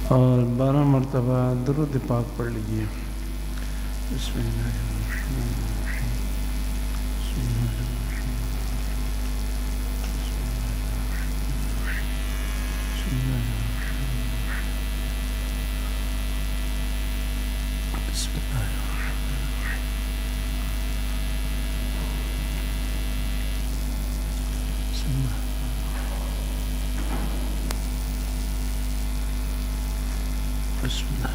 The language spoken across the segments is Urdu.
اور 12 مرتبہ درود پاک پڑھ لیجیے۔ بسم اللہ الرحمن الرحیم۔ بسم اللہ الرحمن الرحیم۔ بسم اللہ الرحمن الرحیم۔ بسم اللہ بسم اللہ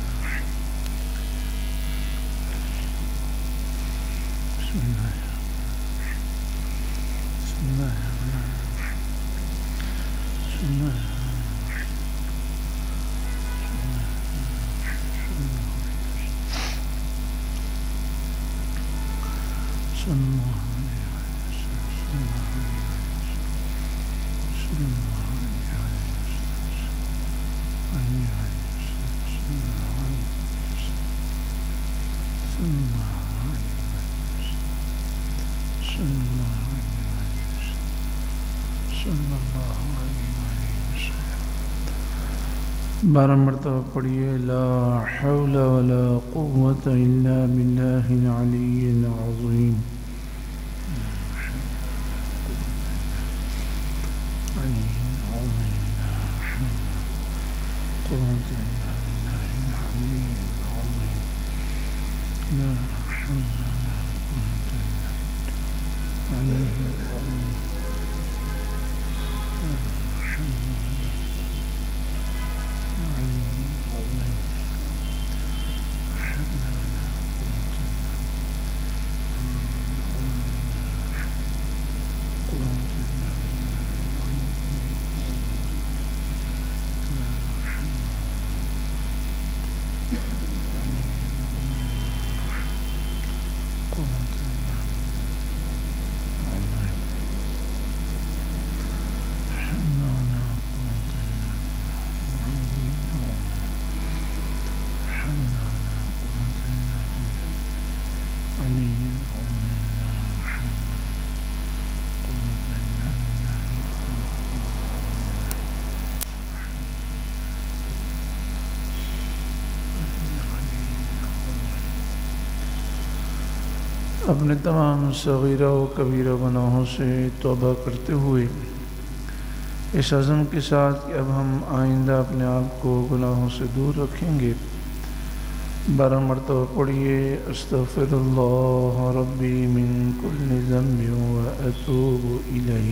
بسم اللہ بسم اللہ بسم اللہ بارہ مرتبہ پڑھیے۔ لا حول ولا قوة الا باللہ العلی العظیم۔ اپنے تمام صغیرہ و کبیرہ گناہوں سے توبہ کرتے ہوئے اس عزم کے ساتھ کہ اب ہم آئندہ اپنے آپ کو گناہوں سے دور رکھیں گے، 12 مرتبہ پڑھیے۔ استغفر اللہ ربی من کل ذنب و اتوب الیہ۔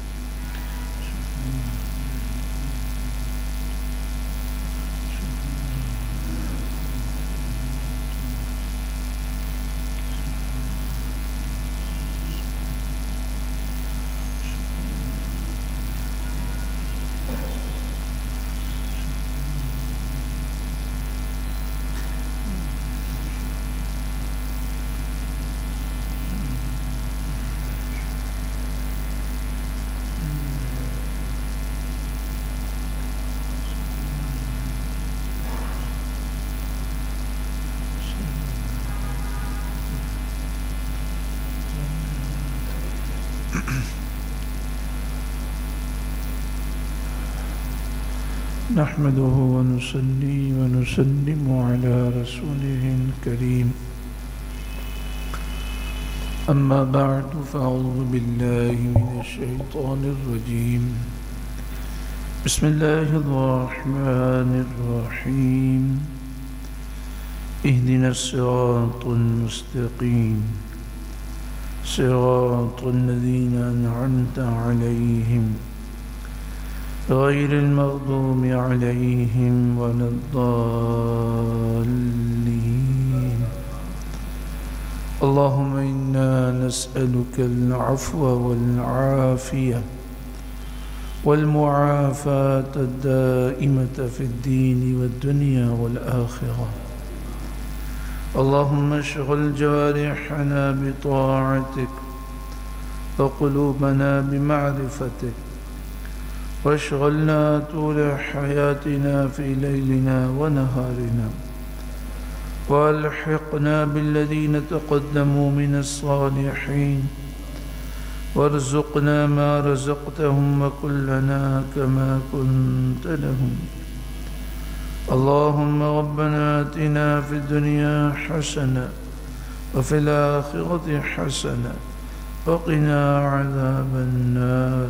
نحمده ونصلي ونسلم على رسوله الكريم، أما بعد فأعوذ بالله من الشيطان الرجيم، بسم الله الرحمن الرحيم، اهدنا الصراط المستقيم، صراط الذين أنعمت عليهم غير المغضوب عليهم ولا الضالين، اللهم إنا نسألك العفو والعافية والمعافاة الدائمة في الدين والدنيا والآخرة، اللهم اشغل جوارحنا بطاعتك وقلوبنا بمعرفتك، واشغلنا طول حياتنا في ليلنا ونهارنا، والحقنا بالذين تقدموا من الصالحين، وارزقنا ما رزقتهم وكن لنا كما كنت لهم، اللهم ربنا آتنا في الدنيا حسنة وفي الآخرة حسنة وقنا عذاب النار.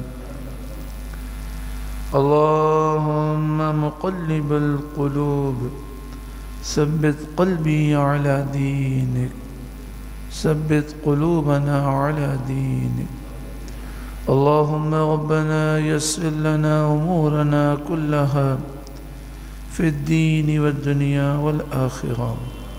اللهم مقلب القلوب ثبت قلبي على دينك، ثبت قلوبنا على دينك. اللهم ربنا يسر لنا أمورنا كلها في الدين والدنيا والآخرة.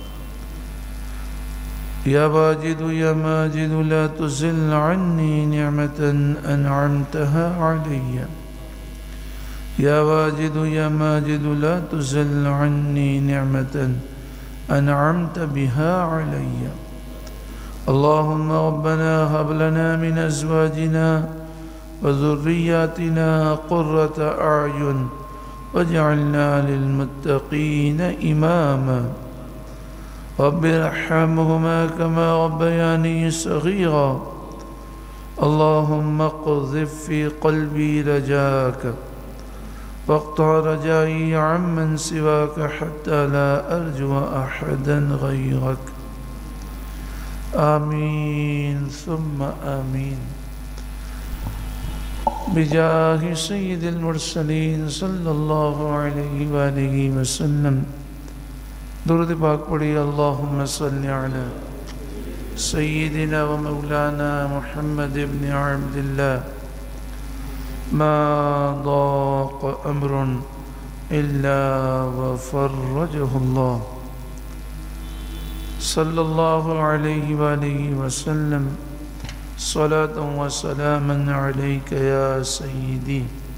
يا واجد يا ماجد لا تزل عني نعمة أنعمتها علي. يا واجد يا ماجد لا تزل عني نعمة أنعمت بها علي. اللهم ربنا هب لنا من أزواجنا وذرياتنا قرة أعين واجعلنا للمتقين إماما. رب ارحمهما كما ربياني صغيرا. اللهم اقذف في قلبي رجاك واقطع رجائي عمن سواك حتى لا أرجو أحدا غيرك. آمين ثم آمين. بجاه سيد المرسلين صلی اللہ علیہ وآلہ وسلم درود پاک پڑھی. اللہم صلی علی سیدنا و مولانا محمد بن عبد اللہ. ما ضاق امر الا وفرجہ اللہ صلی اللہ علیہ وآلہ وسلم. صلاة و سلاما علیک یا سیدی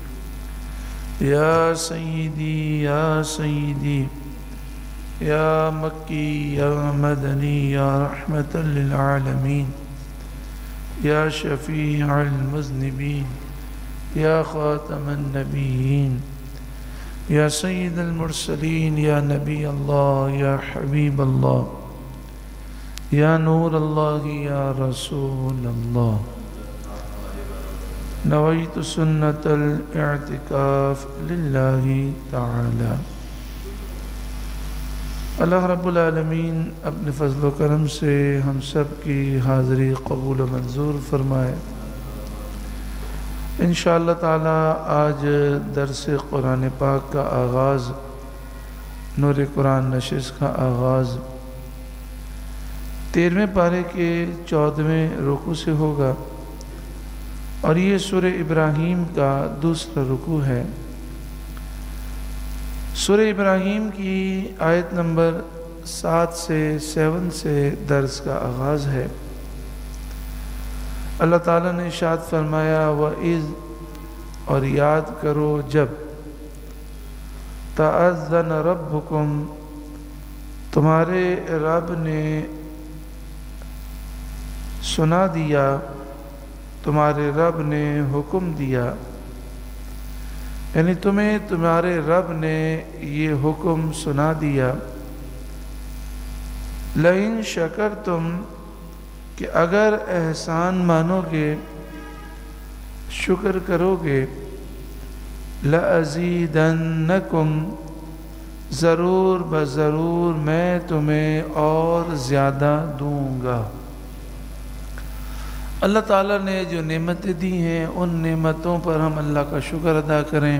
یا سیدی یا سیدی یا مکی یا مدنی یا رحمة للعالمین یا شفیع المذنبین یا خاتم النبیین یا سید المرسلین یا نبی اللہ یا حبیب اللہ یا نور اللہ یا رسول اللہ. نویت سنت الاعتکاف للہ تعالی. اللہ رب العالمین اپنے فضل و کرم سے ہم سب کی حاضری قبول و منظور فرمائے. انشاءاللہ تعالی آج درس قرآن پاک کا آغاز، نور قرآن نشست کا آغاز 13ویں پارے کے 14ویں رکوع سے ہوگا، اور یہ سورہ ابراہیم کا دوسرا رکوع ہے. سورہ ابراہیم کی آیت نمبر 7 سے درس کا آغاز ہے. اللہ تعالیٰ نے ارشاد فرمایا وَإِذْ، اور یاد کرو جب، تَأَذَّنَ رَبُّكُمْ، تمہارے رب نے سنا دیا، تمہارے رب نے حکم دیا، یعنی تمہیں تمہارے رب نے یہ حکم سنا دیا. لَإِن شَكَرْتُمْ، کہ اگر احسان مانو گے، شکر کرو گے، لَأَزِيدَنَّكُمْ، ضرور بضرور میں تمہیں اور زیادہ دوں گا. اللہ تعالیٰ نے جو نعمتیں دی ہیں ان نعمتوں پر ہم اللہ کا شکر ادا کریں،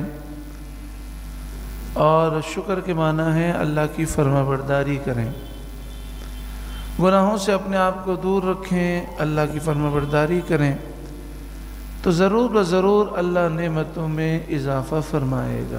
اور شکر کے معنی ہے اللہ کی فرما برداری کریں. گناہوں سے اپنے آپ کو دور رکھیں، اللہ کی فرما برداری کریں، تو ضرور بضرور اللہ نعمتوں میں اضافہ فرمائے گا.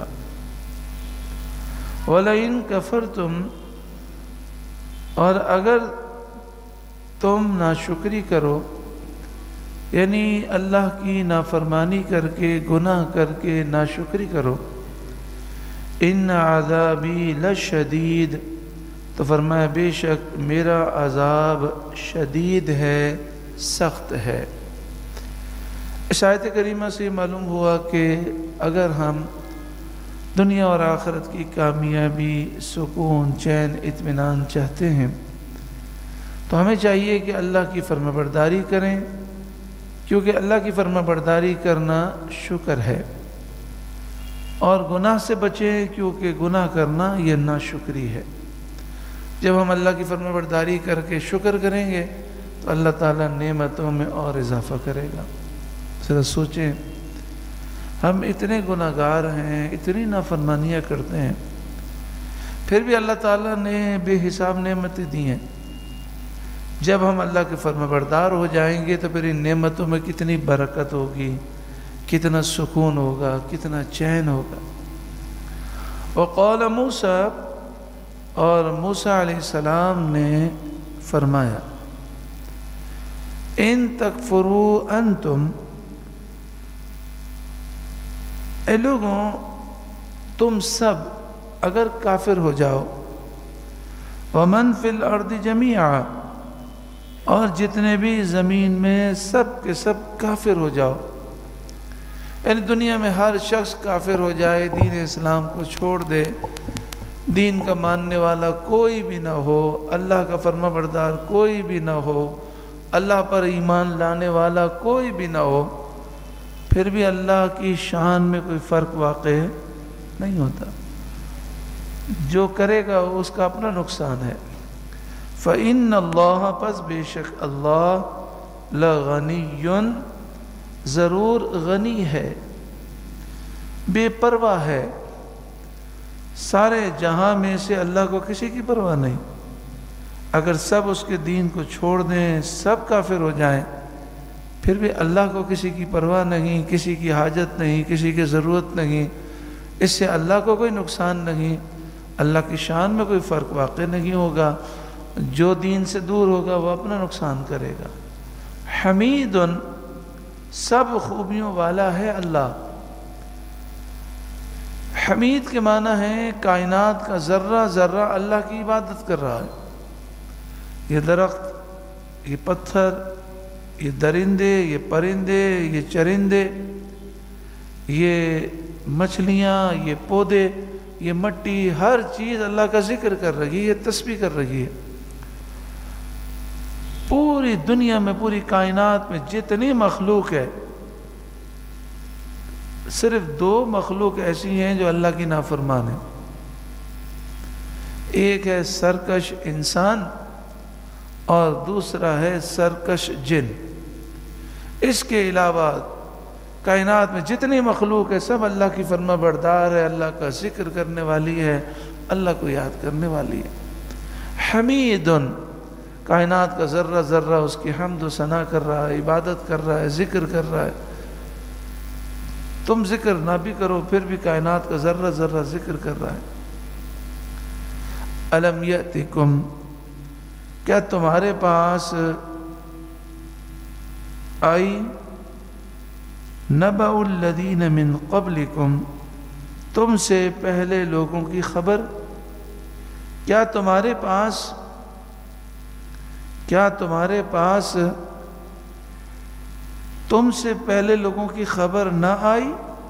وَلَئِن كَفَرْتُمْ، اور اگر تم ناشکری کرو، یعنی اللہ کی نافرمانی کر کے، گناہ کر کے ناشکری کرو، ان عذابی لشدید، تو فرمایا بے شک میرا عذاب شدید ہے، سخت ہے. اس آیت کریمہ سے معلوم ہوا کہ اگر ہم دنیا اور آخرت کی کامیابی، سکون، چین، اطمینان چاہتے ہیں تو ہمیں چاہیے کہ اللہ کی فرما برداری کریں، کیونکہ اللہ کی فرما برداری کرنا شکر ہے. اور گناہ سے بچیں، کیونکہ گناہ کرنا یہ ناشکری ہے۔ جب ہم اللہ کی فرمانبرداری کر کے شکر کریں گے تو اللہ تعالیٰ نعمتوں میں اور اضافہ کرے گا۔ ذرا سوچیں، ہم اتنے گناہ گار ہیں، اتنی نافرمانیاں کرتے ہیں، پھر بھی اللہ تعالیٰ نے بے حساب نعمتیں دی ہیں۔ جب ہم اللہ کے فرمانبردار ہو جائیں گے تو پھر ان نعمتوں میں کتنی برکت ہوگی، کتنا سکون ہوگا، کتنا چین ہوگا۔ وقال موسیٰ، اور موسیٰ علیہ السلام نے فرمایا، ان تکفروا انتم، اے لوگوں تم سب اگر کافر ہو جاؤ، ومن فی الارض جمیعا، اور جتنے بھی زمین میں سب کے سب کافر ہو جاؤ، یعنی دنیا میں ہر شخص کافر ہو جائے، دین اسلام کو چھوڑ دے، دین کا ماننے والا کوئی بھی نہ ہو، اللہ کا فرما بردار کوئی بھی نہ ہو، اللہ پر ایمان لانے والا کوئی بھی نہ ہو، پھر بھی اللہ کی شان میں کوئی فرق واقع نہیں ہوتا۔ جو کرے گا اس کا اپنا نقصان ہے۔ فَإِنَّ اللَّهَ، پس بے شک اللہ، لَغَنِيٌّ، ضرور غنی ہے، بے پرواہ ہے، سارے جہاں میں سے اللہ کو کسی کی پرواہ نہیں۔ اگر سب اس کے دین کو چھوڑ دیں، سب کافر ہو جائیں، پھر بھی اللہ کو کسی کی پرواہ نہیں، کسی کی حاجت نہیں، کسی کی ضرورت نہیں، اس سے اللہ کو کوئی نقصان نہیں، اللہ کی شان میں کوئی فرق واقع نہیں ہوگا۔ جو دین سے دور ہوگا وہ اپنا نقصان کرے گا۔ حمید، سب خوبیوں والا ہے اللہ۔ حمید کے معنی ہے کائنات کا ذرہ ذرہ اللہ کی عبادت کر رہا ہے۔ یہ درخت، یہ پتھر، یہ درندے، یہ پرندے، یہ چرندے، یہ مچھلیاں، یہ پودے، یہ مٹی، ہر چیز اللہ کا ذکر کر رہی ہے، تسبیح کر رہی ہے۔ پوری دنیا میں، پوری کائنات میں جتنی مخلوق ہے، صرف 2 مخلوق ایسی ہیں جو اللہ کی نافرمان ہیں۔ ایک ہے سرکش انسان اور دوسرا ہے سرکش جن۔ اس کے علاوہ کائنات میں جتنی مخلوق ہے سب اللہ کی فرما بردار ہے، اللہ کا ذکر کرنے والی ہے، اللہ کو یاد کرنے والی ہے۔ حمید، کائنات کا ذرہ ذرہ اس کی حمد و ثنا کر رہا ہے، عبادت کر رہا ہے، ذکر کر رہا ہے۔ تم ذکر نہ بھی کرو پھر بھی کائنات کا ذرہ ذرہ ذکر کر رہا ہے۔ الم یأتکم، کیا تمہارے پاس آئی نبأ الذین من قبلکم، تم سے پہلے لوگوں کی خبر؟ کیا تمہارے پاس تم سے پہلے لوگوں کی خبر نہ آئی؟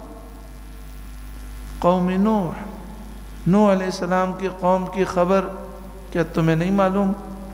قوم نوح علیہ السلام کی قوم کی خبر کیا تمہیں نہیں معلوم؟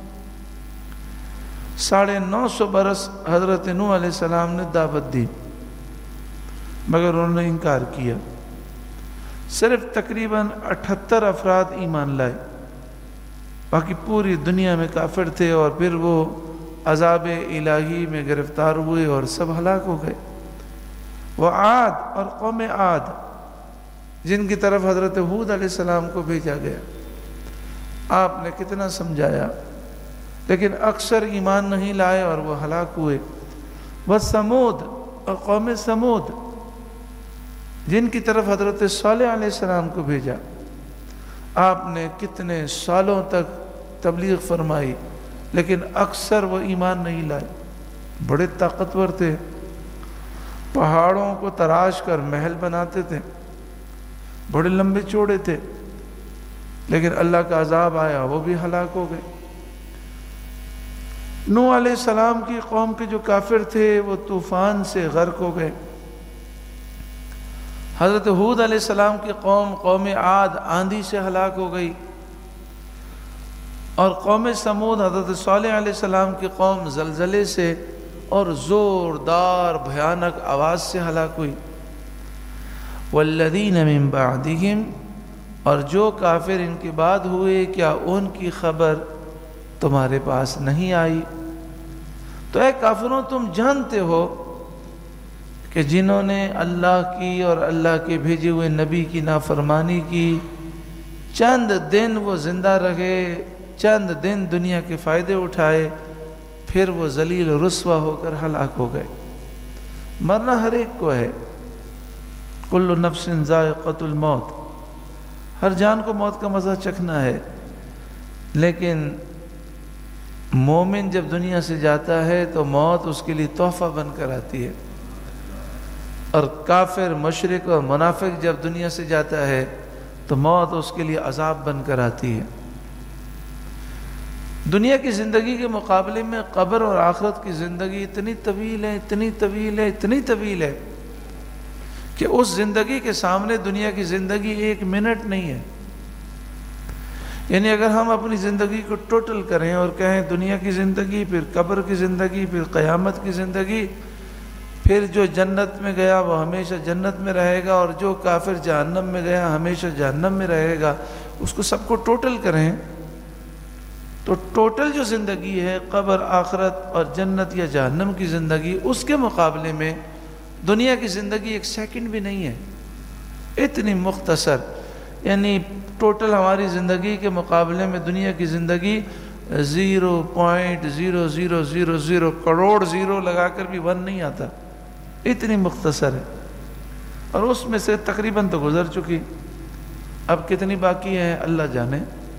950 برس حضرت نوح علیہ السلام نے دعوت دی مگر انہوں نے انکار کیا۔ صرف تقریباً 78 افراد ایمان لائے، باقی پوری دنیا میں کافر تھے، اور پھر وہ عذاب الہی میں گرفتار ہوئے اور سب ہلاک ہو گئے۔ وہ عاد، اور قوم عاد جن کی طرف حضرت ہود علیہ السلام کو بھیجا گیا، آپ نے کتنا سمجھایا لیکن اکثر ایمان نہیں لائے اور وہ ہلاک ہوئے۔ وہ سمود، اور قوم سمود جن کی طرف حضرت صالح علیہ السلام کو بھیجا، آپ نے کتنے سالوں تک تبلیغ فرمائی لیکن اکثر وہ ایمان نہیں لائے۔ بڑے طاقتور تھے، پہاڑوں کو تراش کر محل بناتے تھے، بڑے لمبے چوڑے تھے، لیکن اللہ کا عذاب آیا وہ بھی ہلاک ہو گئے۔ نوح علیہ السلام کی قوم کے جو کافر تھے وہ طوفان سے غرق ہو گئے۔ حضرت ہود علیہ السلام کی قوم عاد آندھی سے ہلاک ہو گئی، اور قوم سمود حضرت صالح علیہ السلام کی قوم زلزلے سے اور زوردار بھیانک آواز سے ہلاک ہوئی۔ والذین من بعدہم، اور جو کافر ان کے بعد ہوئے کیا ان کی خبر تمہارے پاس نہیں آئی؟ تو اے کافروں، تم جانتے ہو کہ جنہوں نے اللہ کی اور اللہ کے بھیجے ہوئے نبی کی نافرمانی کی، چند دن وہ زندہ رہے، چند دن دنیا کے فائدے اٹھائے، پھر وہ ذلیل و رسوا ہو کر ہلاک ہو گئے۔ مرنا ہر ایک کو ہے، کل نفس ذائقۃ الموت، ہر جان کو موت کا مزہ چکھنا ہے، لیکن مومن جب دنیا سے جاتا ہے تو موت اس کے لیے تحفہ بن کر آتی ہے، اور کافر، مشرک اور منافق جب دنیا سے جاتا ہے تو موت اس کے لیے عذاب بن کر آتی ہے۔ دنیا کی زندگی کے مقابلے میں قبر اور آخرت کی زندگی اتنی طویل ہے، اتنی طویل ہے، اتنی طویل ہے کہ اس زندگی کے سامنے دنیا کی زندگی 1 منٹ نہیں ہے۔ یعنی اگر ہم اپنی زندگی کو ٹوٹل کریں اور کہیں دنیا کی زندگی، پھر قبر کی زندگی، پھر قیامت کی زندگی، پھر جو جنت میں گیا وہ ہمیشہ جنت میں رہے گا، اور جو کافر جہنم میں گیا ہمیشہ جہنم میں رہے گا، اس کو سب کو ٹوٹل کریں تو ٹوٹل جو زندگی ہے قبر، آخرت اور جنت یا جہنم کی زندگی، اس کے مقابلے میں دنیا کی زندگی 1 سیکنڈ بھی نہیں ہے، اتنی مختصر۔ یعنی ٹوٹل ہماری زندگی کے مقابلے میں دنیا کی زندگی 0.0000 کروڑ زیرو لگا کر بھی 1 نہیں آتا، اتنی مختصر ہے، اور اس میں سے تقریباً تو گزر چکی، اب کتنی باقی ہے اللہ جانے۔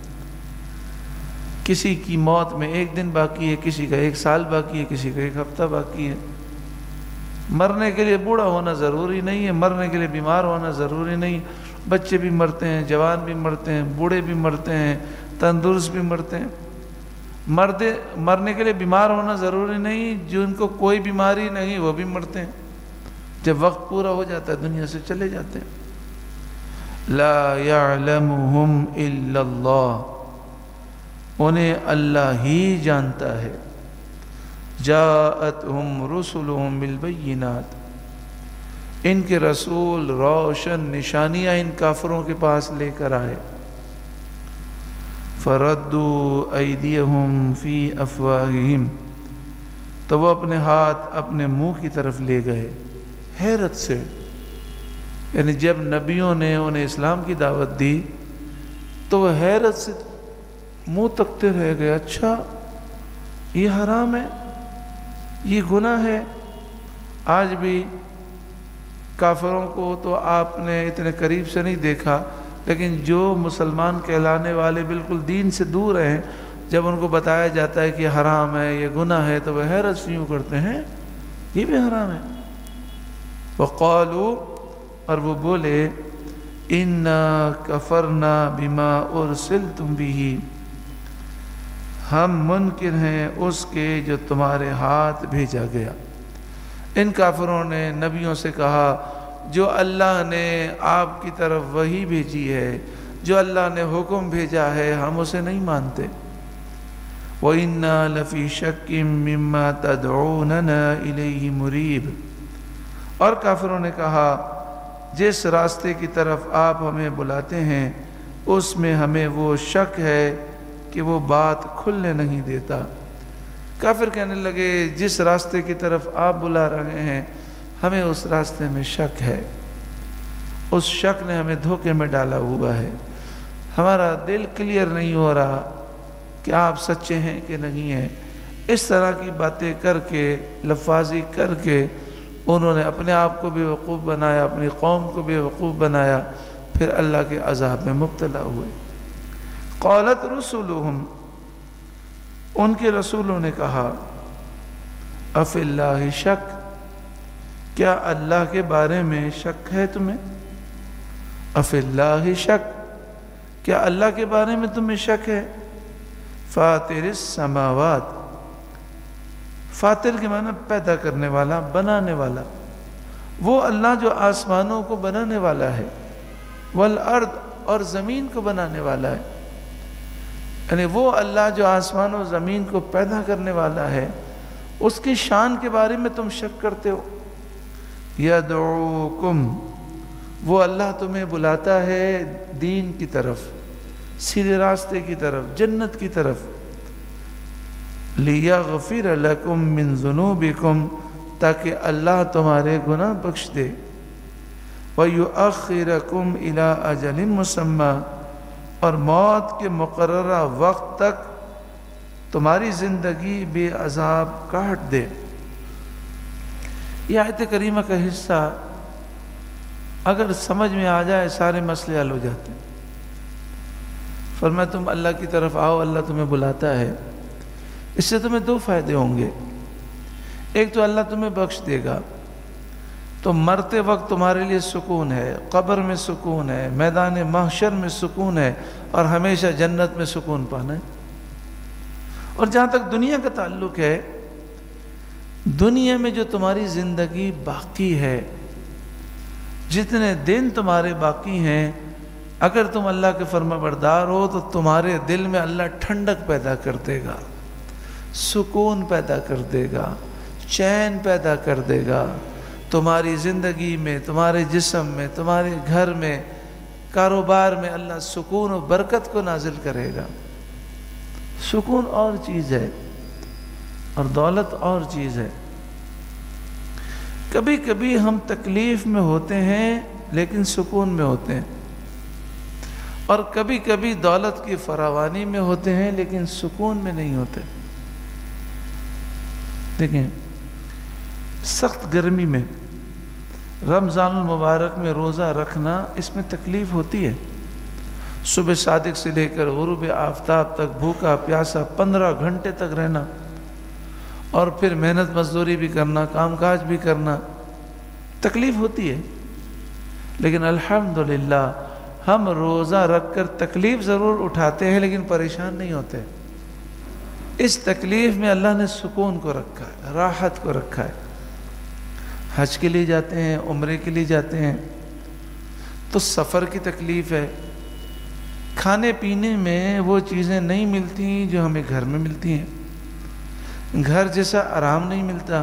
کسی کی موت میں 1 دن باقی ہے، کسی کا 1 سال باقی ہے، کسی کا 1 ہفتہ باقی ہے۔ مرنے کے لیے بوڑھا ہونا ضروری نہیں ہے، مرنے کے لیے بیمار ہونا ضروری نہیں، بچے بھی مرتے ہیں، جوان بھی مرتے ہیں، بوڑھے بھی مرتے ہیں، تندرست بھی مرتے ہیں۔ مرنے کے لیے بیمار ہونا ضروری نہیں، جن کو کوئی بیماری نہیں وہ بھی مرتے ہیں، جب وقت پورا ہو جاتا ہے دنیا سے چلے جاتے ہیں۔ لا يعلمهم الا اللہ، انہیں اللہ ہی جانتا ہے۔ جاءتهم رسلهم بالبینات، ان کے رسول روشن نشانیاں ان کافروں کے پاس لے کر آئے۔ فردوا ایدیہم فی افواہہم، تو وہ اپنے ہاتھ اپنے منہ کی طرف لے گئے حیرت سے۔ یعنی جب نبیوں نے انہیں اسلام کی دعوت دی تو وہ حیرت سے منہ تکتے رہ گئے، اچھا یہ حرام ہے، یہ گناہ ہے۔ آج بھی کافروں کو تو آپ نے اتنے قریب سے نہیں دیکھا، لیکن جو مسلمان کہلانے والے بالکل دین سے دور ہیں، جب ان کو بتایا جاتا ہے کہ یہ حرام ہے، یہ گناہ ہے، تو وہ حیرت سے یوں کرتے ہیں یہ بھی حرام ہے۔ وقالوا، اور وہ بولے، انا کفرنا بما ارسلتم بہ، ہم منکر ہیں اس کے جو تمہارے ہاتھ بھیجا گیا۔ ان کافروں نے نبیوں سے کہا جو اللہ نے آپ کی طرف وحی بھیجی ہے، جو اللہ نے حکم بھیجا ہے، ہم اسے نہیں مانتے۔ وَإِنَّا لَفِي شَكٍّ مِّمَّا تَدْعُونَنَا إِلَيْهِ مُرِيبٍ، اور کافروں نے کہا جس راستے کی طرف آپ ہمیں بلاتے ہیں اس میں ہمیں وہ شک ہے کہ وہ بات کھلنے نہیں دیتا۔ کافر کہنے لگے جس راستے کی طرف آپ بلا رہے ہیں ہمیں اس راستے میں شک ہے، اس شک نے ہمیں دھوکے میں ڈالا ہوا ہے، ہمارا دل کلیئر نہیں ہو رہا کہ آپ سچے ہیں کہ نہیں ہیں۔ اس طرح کی باتیں کر کے، لفاظی کر کے انہوں نے اپنے آپ کو بے وقوف بنایا، اپنی قوم کو بے وقوف بنایا، پھر اللہ کے عذاب میں مبتلا ہوئے۔ قالت رسلهم، ان کے رسولوں نے کہا، افی اللہ شک، کیا اللہ کے بارے میں شک ہے تمہیں؟ افی اللہ شک، کیا اللہ کے بارے میں تمہیں شک ہے؟ فاطر السماوات، فاطر کے معنی پیدا کرنے والا، بنانے والا، وہ اللہ جو آسمانوں کو بنانے والا ہے، والارض، اور زمین کو بنانے والا ہے، یعنی وہ اللہ جو آسمان و زمین کو پیدا کرنے والا ہے، اس کی شان کے بارے میں تم شک کرتے ہو۔ یدعوکم، وہ اللہ تمہیں بلاتا ہے دین کی طرف، سیدھے راستے کی طرف، جنت کی طرف۔ لِيَغْفِرَ لَكُم مِّن ذُنُوبِكُمْ، تاکہ اللہ تمہارے گناہ بخش دے، وَيُؤَخِّرَكُمْ إِلَىٰ أَجَلٍ مُّسَمًّى، اور موت کے مقررہ وقت تک تمہاری زندگی بے عذاب کاٹ دے۔ یہ آیت کریمہ کا حصہ اگر سمجھ میں آ جائے سارے مسئلے حل ہو جاتے ہیں۔ فرمایا تم اللہ کی طرف آؤ، اللہ تمہیں بلاتا ہے، اس سے تمہیں دو فائدے ہوں گے۔ ایک تو اللہ تمہیں بخش دے گا، تو مرتے وقت تمہارے لیے سکون ہے، قبر میں سکون ہے، میدان محشر میں سکون ہے، اور ہمیشہ جنت میں سکون پانا ہے۔ اور جہاں تک دنیا کا تعلق ہے، دنیا میں جو تمہاری زندگی باقی ہے، جتنے دن تمہارے باقی ہیں، اگر تم اللہ کے فرما بردار ہو تو تمہارے دل میں اللہ ٹھنڈک پیدا کر دے گا، سکون پیدا کر دے گا، چین پیدا کر دے گا تمہاری زندگی میں، تمہارے جسم میں، تمہارے گھر میں، کاروبار میں اللہ سکون و برکت کو نازل کرے گا۔ سکون اور چیز ہے اور دولت اور چیز ہے۔ کبھی کبھی ہم تکلیف میں ہوتے ہیں لیکن سکون میں ہوتے ہیں، اور کبھی کبھی دولت کی فراوانی میں ہوتے ہیں لیکن سکون میں نہیں ہوتے۔ دیکھیں، سخت گرمی میں رمضان المبارک میں روزہ رکھنا، اس میں تکلیف ہوتی ہے۔ صبح صادق سے لے کر غروب آفتاب تک بھوکا پیاسا 15 گھنٹے تک رہنا، اور پھر محنت مزدوری بھی کرنا، کام کاج بھی کرنا، تکلیف ہوتی ہے۔ لیکن الحمدللہ ہم روزہ رکھ کر تکلیف ضرور اٹھاتے ہیں لیکن پریشان نہیں ہوتے۔ اس تکلیف میں اللہ نے سکون کو رکھا ہے، راحت کو رکھا ہے۔ حج کے لیے جاتے ہیں، عمرے کے لیے جاتے ہیں تو سفر کی تکلیف ہے، کھانے پینے میں وہ چیزیں نہیں ملتی جو ہمیں گھر میں ملتی ہیں، گھر جیسا آرام نہیں ملتا۔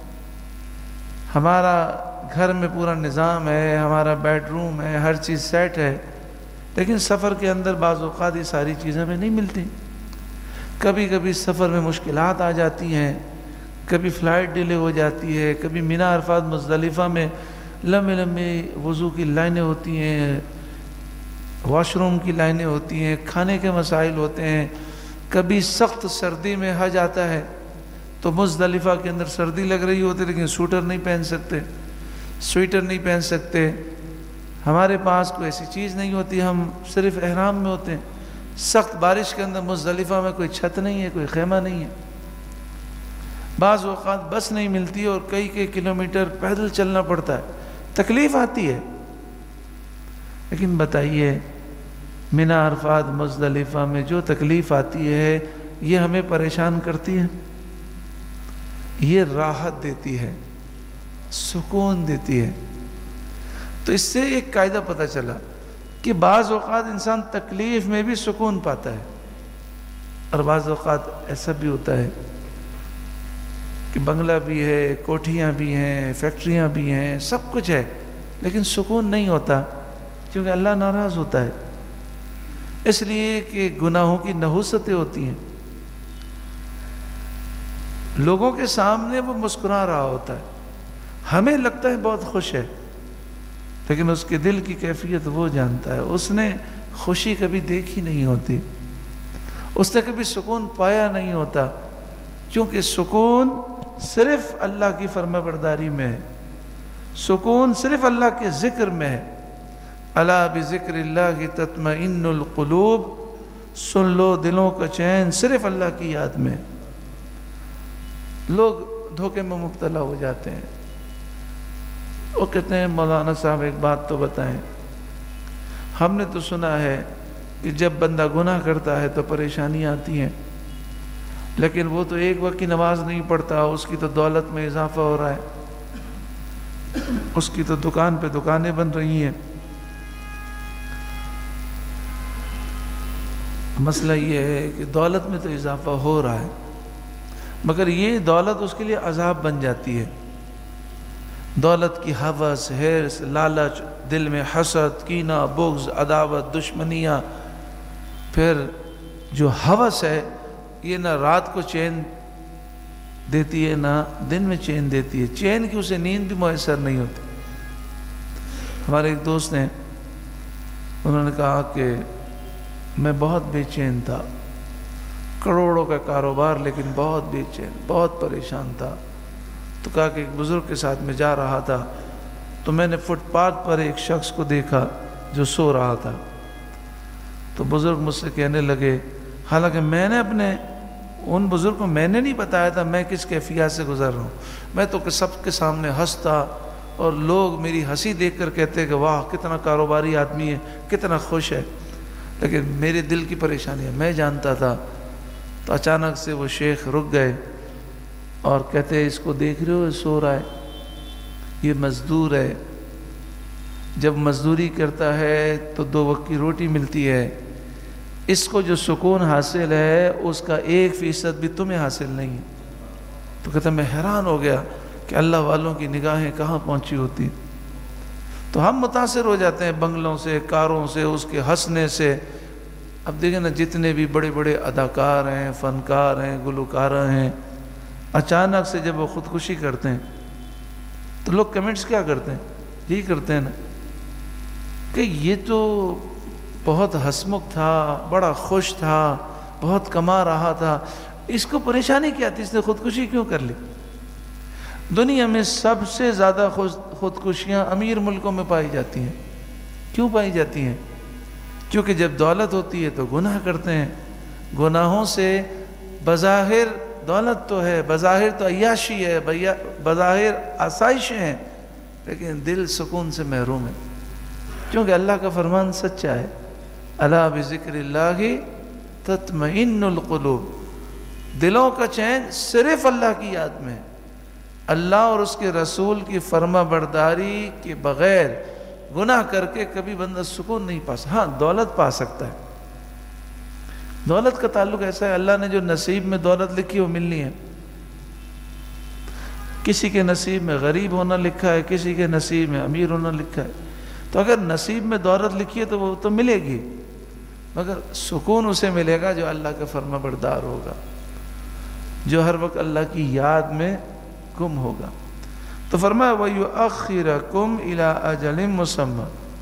ہمارا گھر میں پورا نظام ہے، ہمارا بیڈ روم ہے، ہر چیز سیٹ ہے، لیکن سفر کے اندر بعض اوقات یہ ساری چیزیں ہمیں نہیں ملتی۔ کبھی کبھی سفر میں مشکلات آ جاتی ہیں، کبھی فلائٹ ڈیلے ہو جاتی ہے، کبھی مینا عرفات مزدلفہ میں لمبے لمبے وضو کی لائنیں ہوتی ہیں، واش روم کی لائنیں ہوتی ہیں، کھانے کے مسائل ہوتے ہیں۔ کبھی سخت سردی میں حج آتا ہے تو مزدلفہ کے اندر سردی لگ رہی ہوتی لیکن سوٹر نہیں پہن سکتے، سویٹر نہیں پہن سکتے، ہمارے پاس کوئی ایسی چیز نہیں ہوتی، ہم صرف احرام میں ہوتے ہیں۔ سخت بارش کے اندر مزدلفہ میں کوئی چھت نہیں ہے، کوئی خیمہ نہیں ہے، بعض اوقات بس نہیں ملتی اور کئی کلومیٹر پیدل چلنا پڑتا ہے، تکلیف آتی ہے۔ لیکن بتائیے، مینا عرفات مزدلفہ میں جو تکلیف آتی ہے یہ ہمیں پریشان کرتی ہے؟ یہ راحت دیتی ہے، سکون دیتی ہے۔ تو اس سے ایک قاعدہ پتہ چلا کہ بعض اوقات انسان تکلیف میں بھی سکون پاتا ہے، اور بعض اوقات ایسا بھی ہوتا ہے کہ بنگلہ بھی ہے، کوٹھیاں بھی ہیں، فیکٹریاں بھی ہیں، سب کچھ ہے، لیکن سکون نہیں ہوتا، کیونکہ اللہ ناراض ہوتا ہے، اس لیے کہ گناہوں کی نحوستیں ہوتی ہیں۔ لوگوں کے سامنے وہ مسکرا رہا ہوتا ہے، ہمیں لگتا ہے بہت خوش ہے، لیکن اس کے دل کی کیفیت وہ جانتا ہے، اس نے خوشی کبھی دیکھی نہیں ہوتی، اس نے کبھی سکون پایا نہیں ہوتا، کیونکہ سکون صرف اللہ کی فرما برداری میں ہے، سکون صرف اللہ کے ذکر میں ہے۔ الا بذکر اللہ تطمئن القلوب، سن لو دلوں کا چین صرف اللہ کی یاد میں۔ لوگ دھوکے میں مبتلا ہو جاتے ہیں، وہ کہتے ہیں مولانا صاحب ایک بات تو بتائیں، ہم نے تو سنا ہے کہ جب بندہ گناہ کرتا ہے تو پریشانیاں آتی ہیں، لیکن وہ تو ایک وقت کی نماز نہیں پڑھتا، اس کی تو دولت میں اضافہ ہو رہا ہے، اس کی تو دکان پہ دکانیں بن رہی ہیں۔ مسئلہ یہ ہے کہ دولت میں تو اضافہ ہو رہا ہے، مگر یہ دولت اس کے لیے عذاب بن جاتی ہے۔ دولت کی ہوس، حرص، لالچ، دل میں حسد، کینہ، بغض، عداوت، دشمنیاں. پھر جو ہوس ہے یہ نہ رات کو چین دیتی ہے نہ دن میں چین دیتی ہے. چین کی اسے نیند بھی میسر نہیں ہوتی. ہمارے ایک دوست نے انہوں نے کہا کہ میں بہت بے چین تھا، کروڑوں کا کاروبار لیکن بہت بے چین، بہت پریشان تھا. تو کہا کہ ایک بزرگ کے ساتھ میں جا رہا تھا تو میں نے فٹ پاتھ پر ایک شخص کو دیکھا جو سو رہا تھا. تو بزرگ مجھ سے کہنے لگے، حالانکہ میں نے اپنے ان بزرگ کو میں نے نہیں بتایا تھا میں کس کیفیت سے گزر رہا ہوں. میں تو سب کے سامنے ہنستا اور لوگ میری ہنسی دیکھ کر کہتے کہ واہ کتنا کاروباری آدمی ہے، کتنا خوش ہے. لیکن میرے دل کی پریشانیاں میں جانتا تھا. تو اچانک سے وہ شیخ رک گئے اور کہتے اس کو دیکھ رہے ہو سو رہا ہے، یہ مزدور ہے، جب مزدوری کرتا ہے تو 2 وقت کی روٹی ملتی ہے. اس کو جو سکون حاصل ہے اس کا 1% بھی تمہیں حاصل نہیں ہے. تو کہتا میں حیران ہو گیا کہ اللہ والوں کی نگاہیں کہاں پہنچی ہوتی. تو ہم متاثر ہو جاتے ہیں بنگلوں سے، کاروں سے، اس کے ہنسنے سے. اب دیکھیں نا جتنے بھی بڑے بڑے اداکار ہیں، فنکار ہیں، گلوکار ہیں، اچانک سے جب وہ خودکشی کرتے ہیں تو لوگ کمنٹس کیا کرتے ہیں؟ یہی کرتے ہیں نا کہ یہ تو بہت ہنسمکھ تھا، بڑا خوش تھا، بہت کما رہا تھا، اس کو پریشانی کیا تھی، اس نے خودکشی کیوں کر لی؟ دنیا میں سب سے زیادہ خودکشیاں امیر ملکوں میں پائی جاتی ہیں. کیوں پائی جاتی ہیں؟ کیونکہ جب دولت ہوتی ہے تو گناہ کرتے ہیں. گناہوں سے بظاہر دولت تو ہے، بظاہر تو عیاشی ہے، بظاہر آسائشیں ہیں، لیکن دل سکون سے محروم ہے. کیونکہ اللہ کا فرمان سچا ہے، الا بذکر اللہ تطمئن القلوب. دلوں کا چین صرف اللہ کی یاد میں ہے. اللہ اور اس کے رسول کی فرما برداری کے بغیر گناہ کر کے کبھی بندہ سکون نہیں پا سکتا. ہاں دولت پا سکتا ہے. دولت کا تعلق ایسا ہے اللہ نے جو نصیب میں دولت لکھی وہ ملنی ہے. کسی کے نصیب میں غریب ہونا لکھا ہے، کسی کے نصیب میں امیر ہونا لکھا ہے. تو اگر نصیب میں دولت لکھی ہے تو وہ تو ملے گی، مگر سکون اسے ملے گا جو اللہ کا فرما بردار ہوگا، جو ہر وقت اللہ کی یاد میں گم ہوگا. تو فرمایا وَيُؤَخِّرَكُمْ إِلَىٰ أَجَلٍ مُّسَمًّى،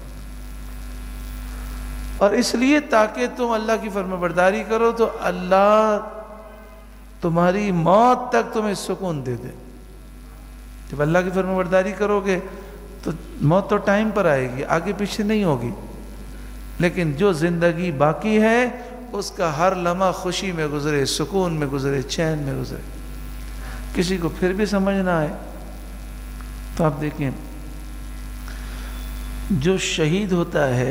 اور اس لیے تاکہ تم اللہ کی فرما برداری کرو تو اللہ تمہاری موت تک تمہیں سکون دے دے. جب اللہ کی فرما برداری کرو گے تو موت تو ٹائم پر آئے گی، آگے پیچھے نہیں ہوگی، لیکن جو زندگی باقی ہے اس کا ہر لمحہ خوشی میں گزرے، سکون میں گزرے، چین میں گزرے. کسی کو پھر بھی سمجھ نہ آئے تو آپ دیکھیں جو شہید ہوتا ہے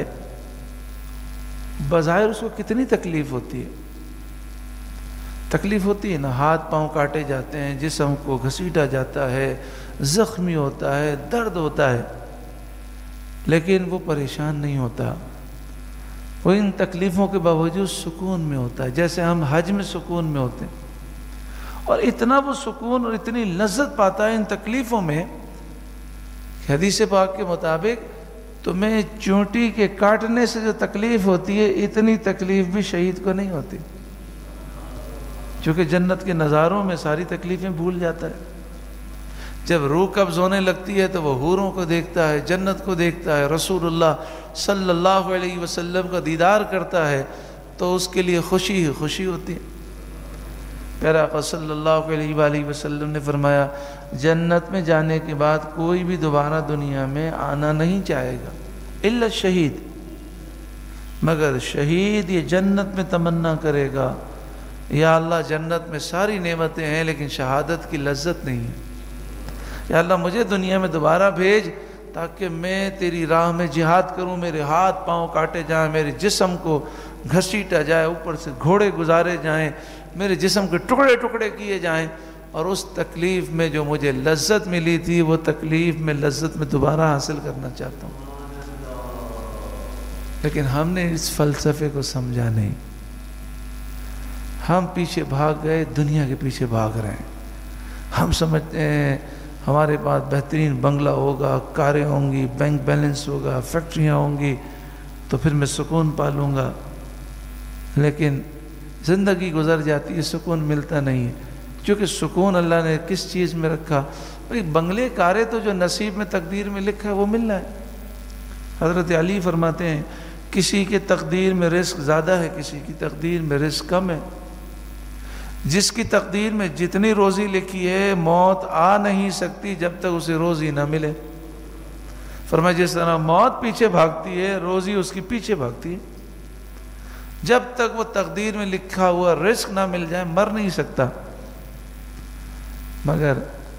بظاہر اس کو کتنی تکلیف ہوتی ہے. تکلیف ہوتی ہے نا، ہاتھ پاؤں کاٹے جاتے ہیں، جسم کو گھسیٹا جاتا ہے، زخمی ہوتا ہے، درد ہوتا ہے، لیکن وہ پریشان نہیں ہوتا. وہ ان تکلیفوں کے باوجود سکون میں ہوتا ہے، جیسے ہم حج میں سکون میں ہوتے ہیں. اور اتنا وہ سکون اور اتنی لذت پاتا ہے ان تکلیفوں میں. حدیث پاک کے مطابق تمہیں چونٹی کے کاٹنے سے جو تکلیف ہوتی ہے اتنی تکلیف بھی شہید کو نہیں ہوتی، کیونکہ جنت کے نظاروں میں ساری تکلیفیں بھول جاتا ہے. جب روح قبض ہونے لگتی ہے تو وہ حوروں کو دیکھتا ہے، جنت کو دیکھتا ہے، رسول اللہ صلی اللہ علیہ وسلم کا دیدار کرتا ہے تو اس کے لیے خوشی ہی خوشی ہوتی ہے. پیارا آقا صلی اللہ علیہ وآلہ وسلم نے فرمایا جنت میں جانے کے بعد کوئی بھی دوبارہ دنیا میں آنا نہیں چاہے گا الا شہید، مگر شہید یہ جنت میں تمنا کرے گا یا اللہ جنت میں ساری نعمتیں ہیں لیکن شہادت کی لذت نہیں ہے. یا اللہ مجھے دنیا میں دوبارہ بھیج تاکہ میں تیری راہ میں جہاد کروں، میرے ہاتھ پاؤں کاٹے جائیں، میرے جسم کو گھسیٹا جائے، اوپر سے گھوڑے گزارے جائیں، میرے جسم کے ٹکڑے ٹکڑے کیے جائیں، اور اس تکلیف میں جو مجھے لذت ملی تھی وہ تکلیف میں لذت میں دوبارہ حاصل کرنا چاہتا ہوں. لیکن ہم نے اس فلسفے کو سمجھا نہیں. ہم پیچھے بھاگ گئے، دنیا کے پیچھے بھاگ رہے ہیں. ہم سمجھتے ہیں ہمارے پاس بہترین بنگلہ ہوگا، کاریں ہوں گی، بینک بیلنس ہوگا، فیکٹریاں ہوں گی، تو پھر میں سکون پالوں گا۔ لیکن زندگی گزر جاتی ہے، سکون ملتا نہیں ہے، کیونکہ سکون اللہ نے کس چیز میں رکھا؟ بھئی بنگلے کارے تو جو نصیب میں تقدیر میں لکھا ہے وہ ملنا ہے۔ حضرت علی فرماتے ہیں کسی کے تقدیر میں رزق زیادہ ہے، کسی کی تقدیر میں رزق کم ہے۔ جس کی تقدیر میں جتنی روزی لکھی ہے موت آ نہیں سکتی جب تک اسے روزی نہ ملے۔ فرمایا جس طرح موت پیچھے بھاگتی ہے، روزی اس کی پیچھے بھاگتی ہے۔ جب تک وہ تقدیر میں لکھا ہوا رزق نہ مل جائے مر نہیں سکتا۔ مگر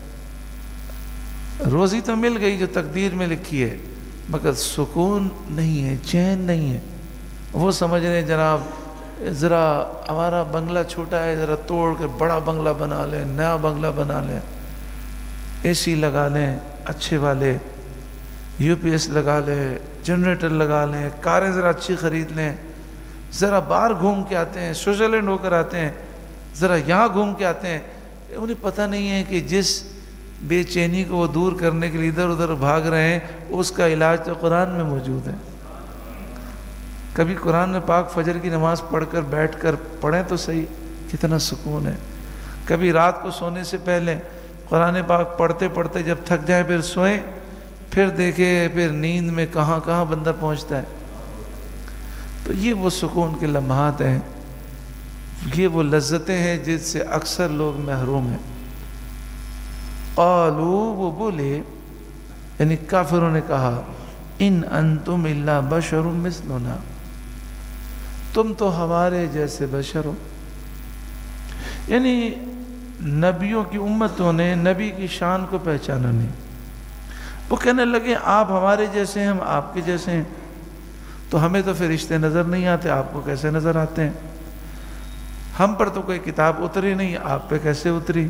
روزی تو مل گئی جو تقدیر میں لکھی ہے، مگر سکون نہیں ہے، چین نہیں ہے۔ وہ سمجھ رہے ہیں جناب ذرا ہمارا بنگلہ چھوٹا ہے، ذرا توڑ کے بڑا بنگلہ بنا لیں، نیا بنگلہ بنا لیں، اے سی لگا لیں اچھے والے، یو پی ایس لگا لیں، جنریٹر لگا لیں، کاریں ذرا اچھی خرید لیں، ذرا باہر گھوم کے آتے ہیں، سوئٹزرلینڈ ہو کر آتے ہیں، ذرا یہاں گھوم کے آتے ہیں۔ انہیں پتہ نہیں ہے کہ جس بے چینی کو وہ دور کرنے کے لیے ادھر ادھر بھاگ رہے ہیں اس کا علاج تو قرآن میں موجود ہے۔ کبھی قرآن میں پاک فجر کی نماز پڑھ کر بیٹھ کر پڑھیں تو صحیح، کتنا سکون ہے۔ کبھی رات کو سونے سے پہلے قرآن پاک پڑھتے پڑھتے جب تھک جائیں پھر سوئیں، پھر دیکھیں پھر نیند میں کہاں کہاں بندہ پہنچتا ہے۔ تو یہ وہ سکون کے لمحات ہیں، یہ وہ لذتیں ہیں جس سے اکثر لوگ محروم ہیں۔ قالوا، وہ بولے یعنی کافروں نے کہا، ان انتم الا بشر مثلنا، تم تو ہمارے جیسے بشر ہو۔ یعنی نبیوں کی امتوں نے نبی کی شان کو پہچانا نہیں۔ وہ کہنے لگے آپ ہمارے جیسے ہیں، ہم آپ کے جیسے ہیں، تو ہمیں تو فرشتے نظر نہیں آتے، آپ کو کیسے نظر آتے ہیں؟ ہم پر تو کوئی کتاب اتری نہیں، آپ پہ کیسے اتری؟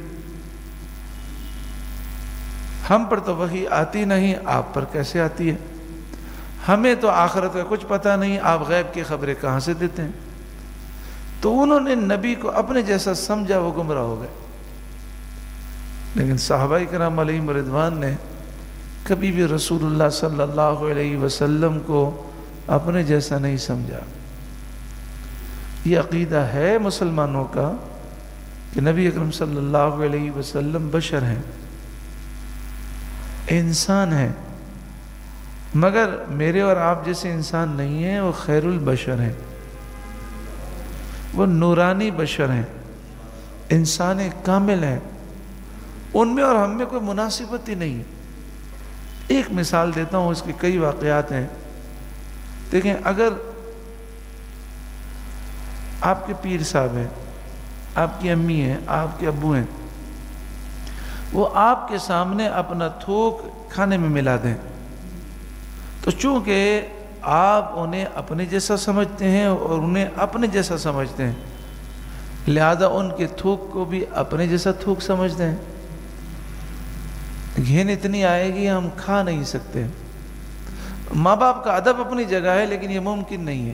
ہم پر تو وحی آتی نہیں، آپ پر کیسے آتی ہے؟ ہمیں تو آخرت کا کچھ پتہ نہیں، آپ غیب کی خبریں کہاں سے دیتے ہیں؟ تو انہوں نے نبی کو اپنے جیسا سمجھا، وہ گمراہ ہو گئے۔ لیکن صحابہ کرام علیہم رضوان نے کبھی بھی رسول اللہ صلی اللہ علیہ وسلم کو اپنے جیسا نہیں سمجھا۔ یہ عقیدہ ہے مسلمانوں کا کہ نبی اکرم صلی اللہ علیہ وسلم بشر ہیں، انسان ہیں، مگر میرے اور آپ جیسے انسان نہیں ہیں، وہ خیر البشر ہیں، وہ نورانی بشر ہیں، انسان کامل ہیں، ان میں اور ہم میں کوئی مناسبت ہی نہیں ہے۔ ایک مثال دیتا ہوں، اس کے کئی واقعات ہیں۔ دیکھیں، اگر آپ کے پیر صاحب ہیں، آپ کی امی ہیں، آپ کے ابو ہیں، وہ آپ کے سامنے اپنا تھوک کھانے میں ملا دیں، تو چونکہ آپ انہیں اپنے جیسا سمجھتے ہیں اور انہیں اپنے جیسا سمجھتے ہیں، لہذا ان کے تھوک کو بھی اپنے جیسا تھوک سمجھتے ہیں۔ گھن اتنی آئے گی ہم کھا نہیں سکتے۔ ماں باپ کا ادب اپنی جگہ ہے لیکن یہ ممکن نہیں ہے۔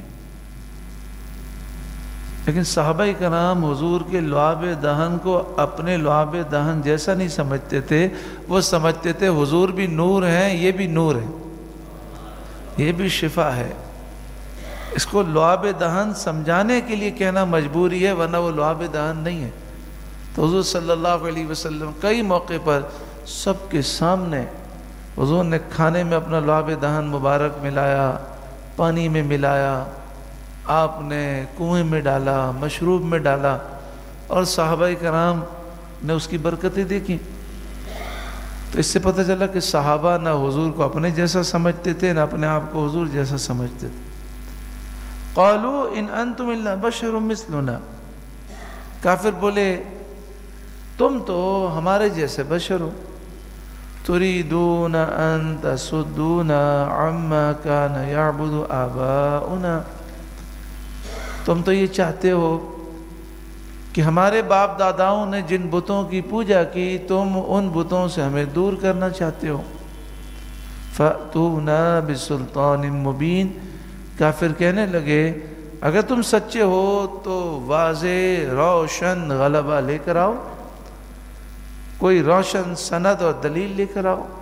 لیکن صحابہ کرام حضور کے لعاب دہن کو اپنے لعاب دہن جیسا نہیں سمجھتے تھے، وہ سمجھتے تھے حضور بھی نور ہیں، یہ بھی نور ہے، یہ بھی شفا ہے۔ اس کو لعاب دہن سمجھانے کے لیے کہنا مجبوری ہے، ورنہ وہ لعاب دہن نہیں ہے۔ تو حضور صلی اللہ علیہ وسلم کئی موقع پر سب کے سامنے حضور نے کھانے میں اپنا لعاب دہن مبارک ملایا، پانی میں ملایا، آپ نے کنویں میں ڈالا، مشروب میں ڈالا، اور صحابہ کرام نے اس کی برکتیں دیکھی۔ تو اس سے پتہ چلا کہ صحابہ نہ حضور کو اپنے جیسا سمجھتے تھے، نہ اپنے آپ کو حضور جیسا سمجھتے تھے۔ قالوا ان انتم الا بشر مثلنا، کافر بولے تم تو ہمارے جیسے بشر ہو۔ تريدون ان تصدونا عما كان يعبد آباؤنا، تم تو یہ چاہتے ہو کہ ہمارے باپ داداؤں نے جن بتوں کی پوجا کی تم ان بتوں سے ہمیں دور کرنا چاہتے ہو۔ فَأْتُونَا بِسُلْطَانٍ مُبِينٍ، کافر کہنے لگے اگر تم سچے ہو تو واضح روشن غلبہ لے کر آؤ، کوئی روشن سند اور دلیل لے کر آؤ۔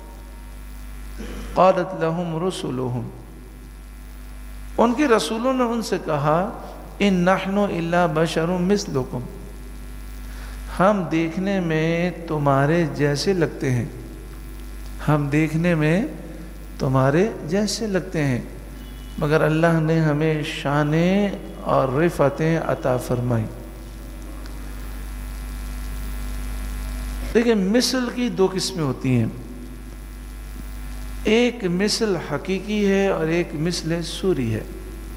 قالت لہم رسلہم، ان کے رسولوں نے ان سے کہا ان نحن الا بشر مثلکم، ہم دیکھنے میں تمہارے جیسے لگتے ہیں، ہم دیکھنے میں تمہارے جیسے لگتے ہیں، مگر اللہ نے ہمیں شانیں اور رفعتیں عطا فرمائی۔ دیکھیں، مثل کی دو قسمیں ہوتی ہیں، ایک مثل حقیقی ہے اور ایک مثل صوری ہے۔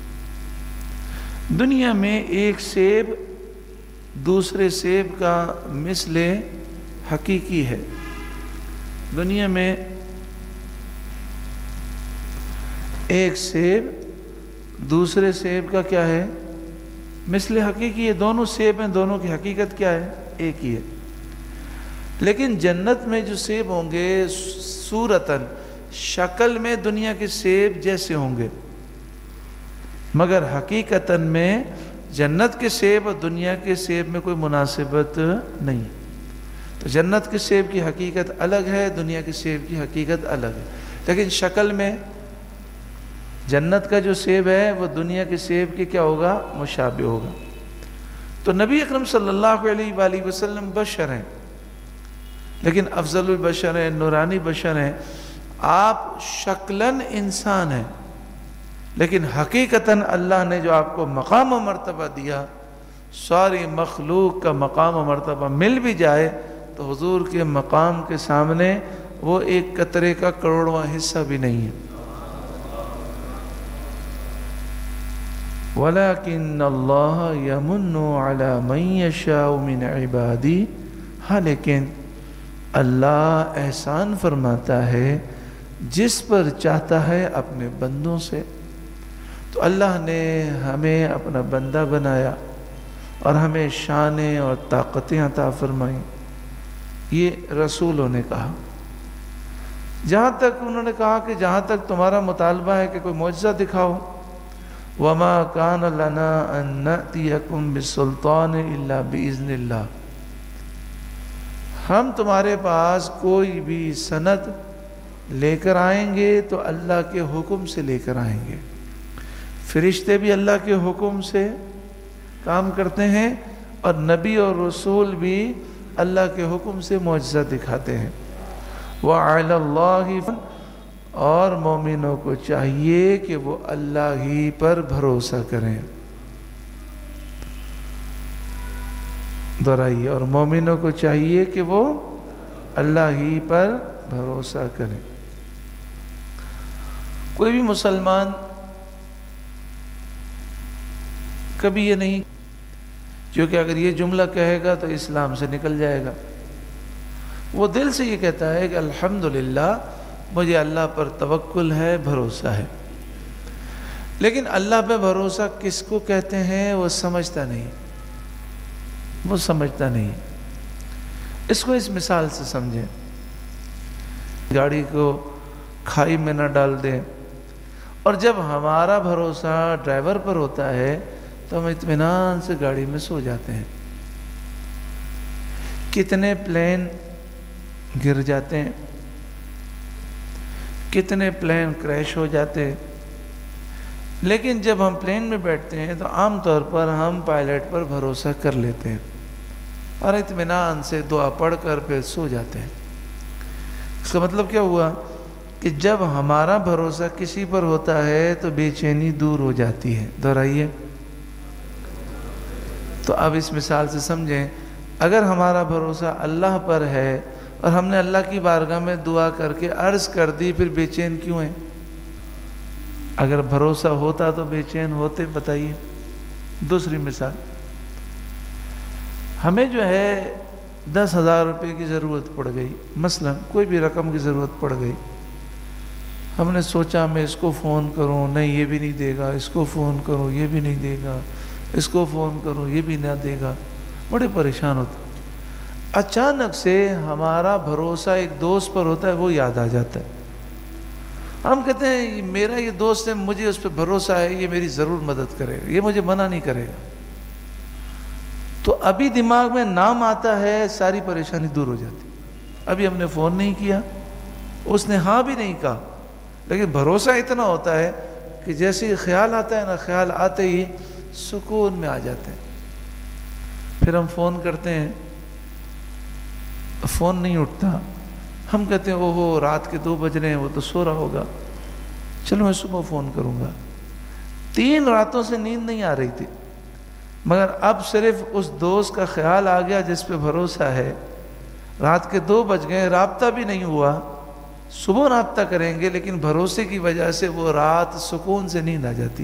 دنیا میں ایک سیب دوسرے سیب کا مثل حقیقی ہے۔ دنیا میں ایک سیب دوسرے سیب کا کیا ہے؟ مثل حقیقی ہے۔ دونوں سیب ہیں، دونوں کی حقیقت کیا ہے؟ ایک ہی ہے۔ لیکن جنت میں جو سیب ہوں گے صورتاً، شکل میں دنیا کے سیب جیسے ہوں گے، مگر حقیقتاً میں جنت کے سیب اور دنیا کے سیب میں کوئی مناسبت نہیں۔ تو جنت کے سیب کی حقیقت الگ ہے، دنیا کے سیب کی حقیقت الگ ہے، لیکن شکل میں جنت کا جو سیب ہے وہ دنیا کے سیب کے کیا ہوگا؟ مشابہ ہوگا۔ تو نبی اکرم صلی اللہ علیہ وآلہ وسلم بشر ہیں، لیکن افضل البشر ہیں، نورانی بشر ہیں۔ آپ شکلاً انسان ہیں، لیکن حقیقتاً اللہ نے جو آپ کو مقام و مرتبہ دیا، ساری مخلوق کا مقام و مرتبہ مل بھی جائے تو حضور کے مقام کے سامنے وہ ایک قطرے کا کروڑواں حصہ بھی نہیں ہے۔ وَلَكِنَّ اللَّهَ يَمُنُّ عَلَى مَن يَشَاءُ مِنْ عِبَادِهِ، ہاں لیکن اللہ احسان فرماتا ہے جس پر چاہتا ہے اپنے بندوں سے۔ تو اللہ نے ہمیں اپنا بندہ بنایا اور ہمیں شانیں اور طاقتیں عطا فرمائیں۔ یہ رسولوں نے کہا، جہاں تک انہوں نے کہا کہ جہاں تک تمہارا مطالبہ ہے کہ کوئی معجزہ دکھاؤ، وَمَا كَانَ لَنَا أَن نَأْتِيَكُمْ بِالسُّلْطَانِ إِلَّا بِإِذْنِ اللَّهِ، ہم تمہارے پاس کوئی بھی سند لے کر آئیں گے تو اللہ کے حکم سے لے کر آئیں گے۔ فرشتے بھی اللہ کے حکم سے کام کرتے ہیں اور نبی اور رسول بھی اللہ کے حکم سے معجزہ دکھاتے ہیں۔ وَعَلَى اللَّهِ، اور مومنوں کو چاہیے کہ وہ اللہ ہی پر بھروسہ کریں۔ دہرائیے، اور مومنوں کو چاہیے کہ وہ اللہ ہی پر بھروسہ کریں۔ کوئی بھی مسلمان کبھی یہ نہیں کیونکہ اگر یہ جملہ کہے گا تو اسلام سے نکل جائے گا، وہ دل سے یہ کہتا ہے کہ الحمدللہ مجھے اللہ پر توکل ہے، بھروسہ ہے۔ لیکن اللہ پہ بھروسہ کس کو کہتے ہیں وہ سمجھتا نہیں، وہ سمجھتا نہیں۔ اس کو اس مثال سے سمجھیں، گاڑی کو کھائی میں نہ ڈال دیں، اور جب ہمارا بھروسہ ڈرائیور پر ہوتا ہے تو ہم اطمینان سے گاڑی میں سو جاتے ہیں۔ کتنے پلین گر جاتے ہیں، کتنے پلین کریش ہو جاتے ہیں، لیکن جب ہم پلین میں بیٹھتے ہیں تو عام طور پر ہم پائلٹ پر بھروسہ کر لیتے ہیں اور اطمینان سے دعا پڑھ کر پھر سو جاتے ہیں۔ اس کا مطلب کیا ہوا کہ جب ہمارا بھروسہ کسی پر ہوتا ہے تو بے چینی دور ہو جاتی ہے۔ دہرائیے، تو اب اس مثال سے سمجھیں، اگر ہمارا بھروسہ اللہ پر ہے اور ہم نے اللہ کی بارگاہ میں دعا کر کے عرض کر دی، پھر بے چین کیوں ہیں؟ اگر بھروسہ ہوتا تو بے چین ہوتے؟ بتائیے۔ دوسری مثال، ہمیں جو ہے 10,000 روپے کی ضرورت پڑ گئی، مثلا کوئی بھی رقم کی ضرورت پڑ گئی، ہم نے سوچا میں اس کو فون کروں، نہیں یہ بھی نہیں دے گا، اس کو فون کروں یہ بھی نہیں دے گا، اس کو فون کروں یہ بھی نہ دے گا، بڑے پریشان ہوتے۔ اچانک سے ہمارا بھروسہ ایک دوست پر ہوتا ہے، وہ یاد آ جاتا ہے، ہم کہتے ہیں میرا یہ دوست ہے، مجھے اس پہ بھروسہ ہے، یہ میری ضرور مدد کرے گا، یہ مجھے منع نہیں کرے گا۔ تو ابھی دماغ میں نام آتا ہے، ساری پریشانی دور ہو جاتی. ابھی ہم نے فون نہیں کیا، اس نے ہاں بھی نہیں کہا، لیکن بھروسہ اتنا ہوتا ہے کہ جیسے ہی خیال آتا ہے نا، خیال آتے ہی سکون میں آ جاتے ہیں. پھر ہم فون کرتے ہیں، فون نہیں اٹھتا، ہم کہتے ہیں اوہو رات کے 2 بج رہے ہیں، وہ تو سو رہا ہوگا، چلو میں صبح فون کروں گا. 3 راتوں سے نیند نہیں آ رہی تھی، مگر اب صرف اس دوست کا خیال آ گیا جس پہ بھروسہ ہے. رات کے 2 بج گئے، رابطہ بھی نہیں ہوا، صبح رابطہ کریں گے، لیکن بھروسے کی وجہ سے وہ رات سکون سے نیند آ جاتی.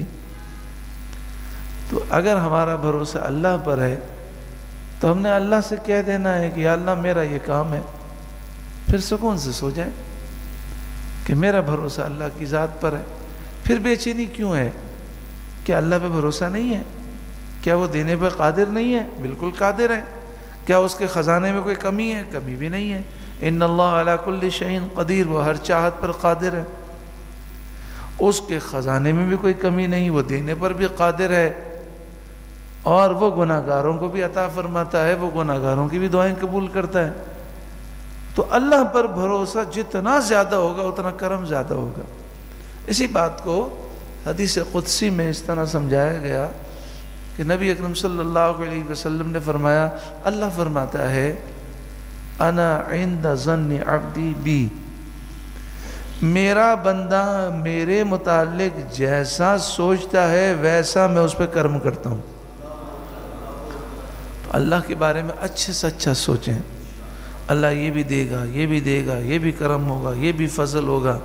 تو اگر ہمارا بھروسہ اللہ پر ہے تو ہم نے اللہ سے کہہ دینا ہے کہ یا اللہ میرا یہ کام ہے، پھر سکون سے سو جائیں کہ میرا بھروسہ اللہ کی ذات پر ہے. پھر بے چینی کیوں ہے؟ کیا اللہ پہ بھروسہ نہیں ہے؟ کیا وہ دینے پہ قادر نہیں ہے؟ بالکل قادر ہے. کیا اس کے خزانے میں کوئی کمی ہے؟ کمی بھی نہیں ہے. ان اللہ علی کل شیء قدیر، وہ ہر چاہت پر قادر ہے. اس کے خزانے میں بھی کوئی کمی نہیں، وہ دینے پر بھی قادر ہے، اور وہ گناہگاروں کو بھی عطا فرماتا ہے، وہ گناہگاروں کی بھی دعائیں قبول کرتا ہے. تو اللہ پر بھروسہ جتنا زیادہ ہوگا اتنا کرم زیادہ ہوگا. اسی بات کو حدیث قدسی میں اس طرح سمجھایا گیا کہ نبی اکرم صلی اللہ علیہ وسلم نے فرمایا، اللہ فرماتا ہے انا عند ظن عبدی بی، میرا بندہ میرے متعلق جیسا سوچتا ہے ویسا میں اس پہ کرم کرتا ہوں. تو اللہ کے بارے میں اچھے سے اچھا سوچیں، اللہ یہ بھی دے گا، یہ بھی دے گا، یہ بھی کرم ہوگا، یہ بھی فضل ہوگا.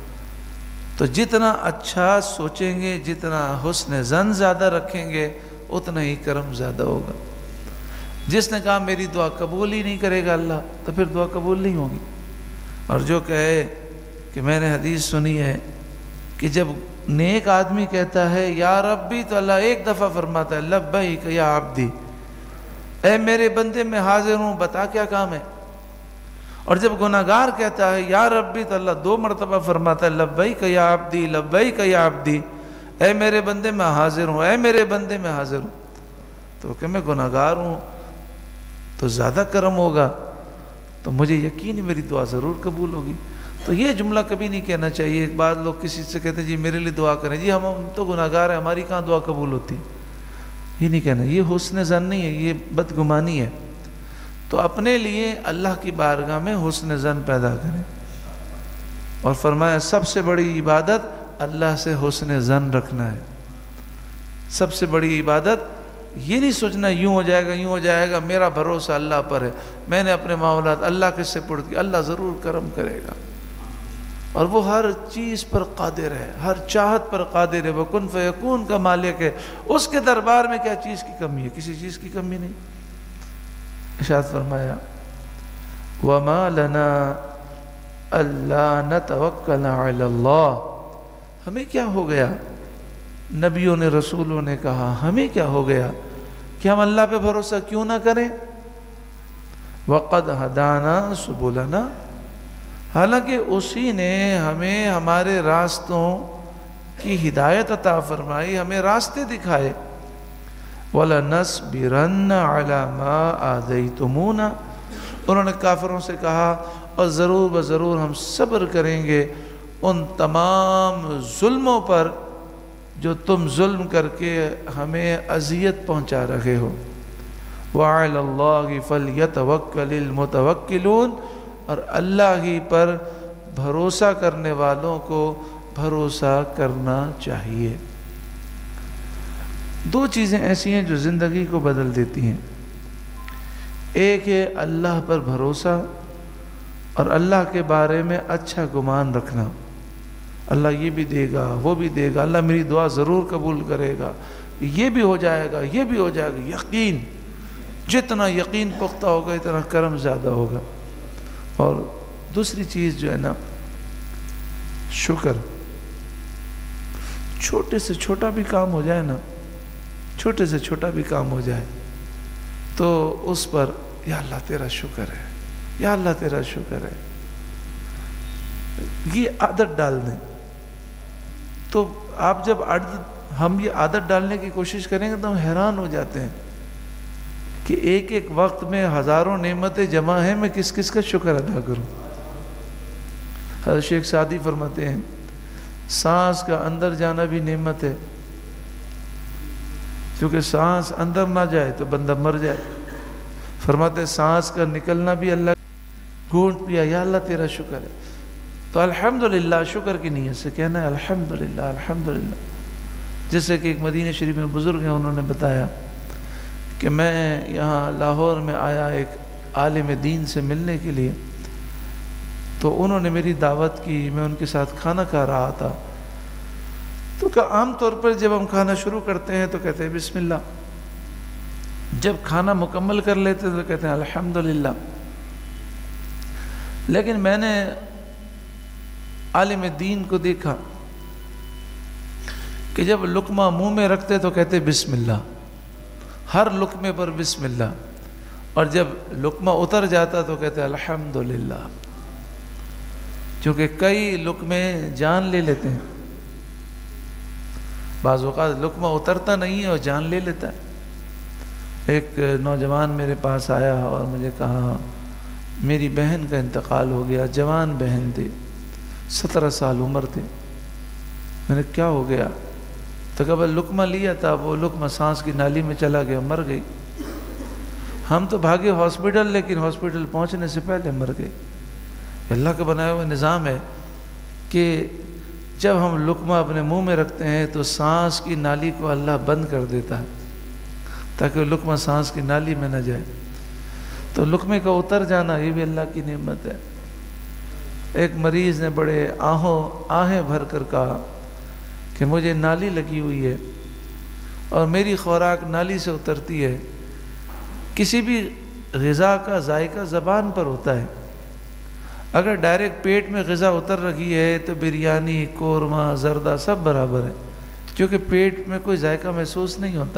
تو جتنا اچھا سوچیں گے، جتنا حسن ظن زیادہ رکھیں گے، اتنا ہی کرم زیادہ ہوگا. جس نے کہا میری دعا قبول ہی نہیں کرے گا اللہ، تو پھر دعا قبول نہیں ہوگی. اور جو کہے کہ میں نے حدیث سنی ہے کہ جب نیک آدمی کہتا ہے یا ربی، تو اللہ ایک دفعہ فرماتا ہے لبیک یا عبدی، اے میرے بندے میں حاضر ہوں، بتا کیا کام ہے. اور جب گناہگار کہتا ہے یا ربی، تو اللہ 2 مرتبہ فرماتا ہے لبیک یا عبدی، لبیک یا عبدی، اے میرے بندے میں حاضر ہوں، اے میرے بندے میں حاضر ہوں. تو کہ میں گناہگار ہوں تو زیادہ کرم ہوگا، تو مجھے یقین ہے میری دعا ضرور قبول ہوگی. تو یہ جملہ کبھی نہیں کہنا چاہیے. بعض لوگ کسی سے کہتے ہیں جی میرے لیے دعا کریں، جی ہم تو گناہگار ہیں، ہماری کہاں دعا قبول ہوتی. یہ نہیں کہنا، یہ حسن ظن نہیں ہے، یہ بدگمانی ہے. تو اپنے لیے اللہ کی بارگاہ میں حسن ظن پیدا کریں. اور فرمایا سب سے بڑی عبادت اللہ سے حسن ظن رکھنا ہے. سب سے بڑی عبادت یہ نہیں سوچنا یوں ہو جائے گا، یوں ہو جائے گا، میرا بھروسہ اللہ پر ہے، میں نے اپنے معاملات اللہ کے سپرد کی، اللہ ضرور کرم کرے گا. اور وہ ہر چیز پر قادر ہے، ہر چاہت پر قادر ہے، وہ کن فیکون کا مالک ہے. اس کے دربار میں کیا چیز کی کمی ہے؟ کسی چیز کی کمی نہیں. ارشاد فرمایا وَمَا لَنَا أَلَّا نَتَوَكَّلَ عَلَى اللَّهِ، ہمیں کیا ہو گیا؟ نبیوں نے، رسولوں نے کہا ہمیں کیا ہو گیا کہ ہم اللہ پہ بھروسہ کیوں نہ کریں؟ وَقَدْ هَدَانَا سُبُلَنَا، حالانکہ اسی نے ہمیں ہمارے راستوں کی ہدایت عطا فرمائی، ہمیں راستے دکھائے. وَلَنَصْبِرَنَّ عَلَى مَا آذَيْتُمُونَا، انہوں نے کافروں سے کہا اور ضرور بضرور ہم صبر کریں گے ان تمام ظلموں پر جو تم ظلم کر کے ہمیں اذیت پہنچا رہے ہو. وَعَلَى اللَّهِ فَلْيَتَوَكَّلِ الْمُتَوَكِّلُونَ، اور اللہ ہی پر بھروسہ کرنے والوں کو بھروسہ کرنا چاہیے. 2 چیزیں ایسی ہیں جو زندگی کو بدل دیتی ہیں. ایک ہے اللہ پر بھروسہ اور اللہ کے بارے میں اچھا گمان رکھنا. اللہ یہ بھی دے گا، وہ بھی دے گا، اللہ میری دعا ضرور قبول کرے گا، یہ بھی ہو جائے گا، یہ بھی ہو جائے گا. یقین، جتنا یقین پختہ ہوگا اتنا کرم زیادہ ہوگا. اور دوسری چیز جو ہے نا، شکر. چھوٹے سے چھوٹا بھی کام ہو جائے نا، چھوٹے سے چھوٹا بھی کام ہو جائے تو اس پر یا اللہ تیرا شکر ہے، یا اللہ تیرا شکر ہے. یہ عادت ڈال دیں. تو آپ جب ہم یہ عادت ڈالنے کی کوشش کریں گے تو ہم حیران ہو جاتے ہیں کہ ایک ایک وقت میں ہزاروں نعمتیں جمع ہیں، میں کس کس کا شکر ادا کروں۔ حضرت شیخ سعدی فرماتے ہیں سانس کا اندر جانا بھی نعمت ہے، کیونکہ سانس اندر نہ جائے تو بندہ مر جائے۔ فرماتے ہیں سانس کا نکلنا بھی اللہ گھونٹ پیا، یا اللہ تیرا شکر ہے، تو الحمدللہ شکر کی نیت سے کہنا ہے الحمدللہ الحمدللہ۔ جیسے کہ ایک مدینہ شریف میں بزرگ ہیں، انہوں نے بتایا کہ میں یہاں لاہور میں آیا ایک عالم دین سے ملنے کے لیے، تو انہوں نے میری دعوت کی، میں ان کے ساتھ کھانا کھا رہا تھا، تو عام طور پر جب ہم کھانا شروع کرتے ہیں تو کہتے ہیں بسم اللہ، جب کھانا مکمل کر لیتے تو کہتے ہیں الحمدللہ۔ لیکن میں نے عالم دین کو دیکھا کہ جب لقمہ منہ میں رکھتے تو کہتے بسم اللہ، ہر لقمے پر بسم اللہ، اور جب لقمہ اتر جاتا تو کہتے الحمدللہ، کیونکہ کئی لقمے جان لے لیتے ہیں، بعض اوقات لقمہ اترتا نہیں ہے اور جان لے لیتا ہے۔ ایک نوجوان میرے پاس آیا اور مجھے کہا میری بہن کا انتقال ہو گیا، جوان بہن تھی، 17 سال عمر تھی۔ میں نے کیا ہو گیا؟ تو کہا لقمہ لیا تھا، وہ لقمہ سانس کی نالی میں چلا گیا، مر گئی۔ ہم تو بھاگے ہاسپٹل، لیکن ہاسپٹل پہنچنے سے پہلے مر گئے۔ اللہ کا بنایا ہوا نظام ہے کہ جب ہم لقمہ اپنے منہ میں رکھتے ہیں تو سانس کی نالی کو اللہ بند کر دیتا ہے تاکہ وہ لقمہ سانس کی نالی میں نہ جائے۔ تو لقمے کا اتر جانا یہ بھی اللہ کی نعمت ہے۔ ایک مریض نے بڑے آہیں بھر کر کہا کہ مجھے نالی لگی ہوئی ہے اور میری خوراک نالی سے اترتی ہے۔ کسی بھی غذا کا ذائقہ زبان پر ہوتا ہے، اگر ڈائریکٹ پیٹ میں غذا اتر رہی ہے تو بریانی، قورمہ، زردہ سب برابر ہے، کیونکہ پیٹ میں کوئی ذائقہ محسوس نہیں ہوتا۔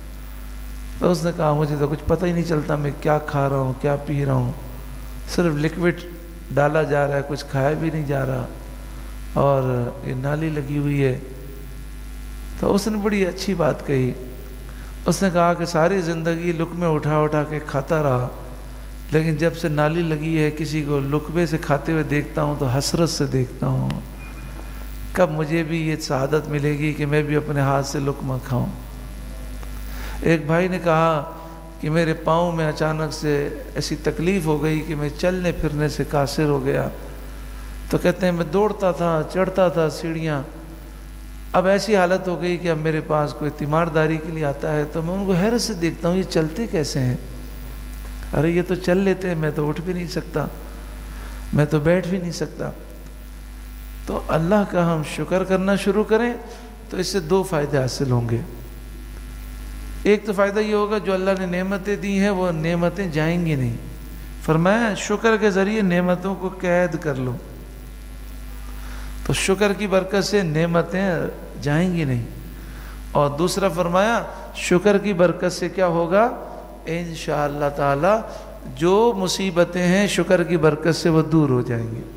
تو اس نے کہا مجھے تو کچھ پتہ ہی نہیں چلتا میں کیا کھا رہا ہوں کیا پی رہا ہوں، صرف لکوڈ ڈالا جا رہا ہے، کچھ کھایا بھی نہیں جا رہا، اور یہ نالی لگی ہوئی ہے۔ تو اس نے بڑی اچھی بات کہی، اس نے کہا کہ ساری زندگی لقمے اٹھا اٹھا کے کھاتا رہا، لیکن جب سے نالی لگی ہے کسی کو لقمے سے کھاتے ہوئے دیکھتا ہوں تو حسرت سے دیکھتا ہوں، کب مجھے بھی یہ سعادت ملے گی کہ میں بھی اپنے ہاتھ سے لقمہ کھاؤں۔ ایک بھائی نے کہا کہ میرے پاؤں میں اچانک سے ایسی تکلیف ہو گئی کہ میں چلنے پھرنے سے قاصر ہو گیا، تو کہتے ہیں میں دوڑتا تھا، چڑھتا تھا سیڑھیاں، اب ایسی حالت ہو گئی کہ اب میرے پاس کوئی تیمارداری کے لیے آتا ہے تو میں ان کو حیرت سے دیکھتا ہوں یہ چلتے کیسے ہیں، ارے یہ تو چل لیتے ہیں، میں تو اٹھ بھی نہیں سکتا، میں تو بیٹھ بھی نہیں سکتا۔ تو اللہ کا ہم شکر کرنا شروع کریں تو اس سے دو فائدے حاصل ہوں گے۔ ایک تو فائدہ یہ ہوگا جو اللہ نے نعمتیں دی ہیں وہ نعمتیں جائیں گی نہیں، فرمایا شکر کے ذریعے نعمتوں کو قید کر لو، تو شکر کی برکت سے نعمتیں جائیں گی نہیں۔ اور دوسرا فرمایا شکر کی برکت سے کیا ہوگا، انشاءاللہ تعالی جو مصیبتیں ہیں شکر کی برکت سے وہ دور ہو جائیں گی۔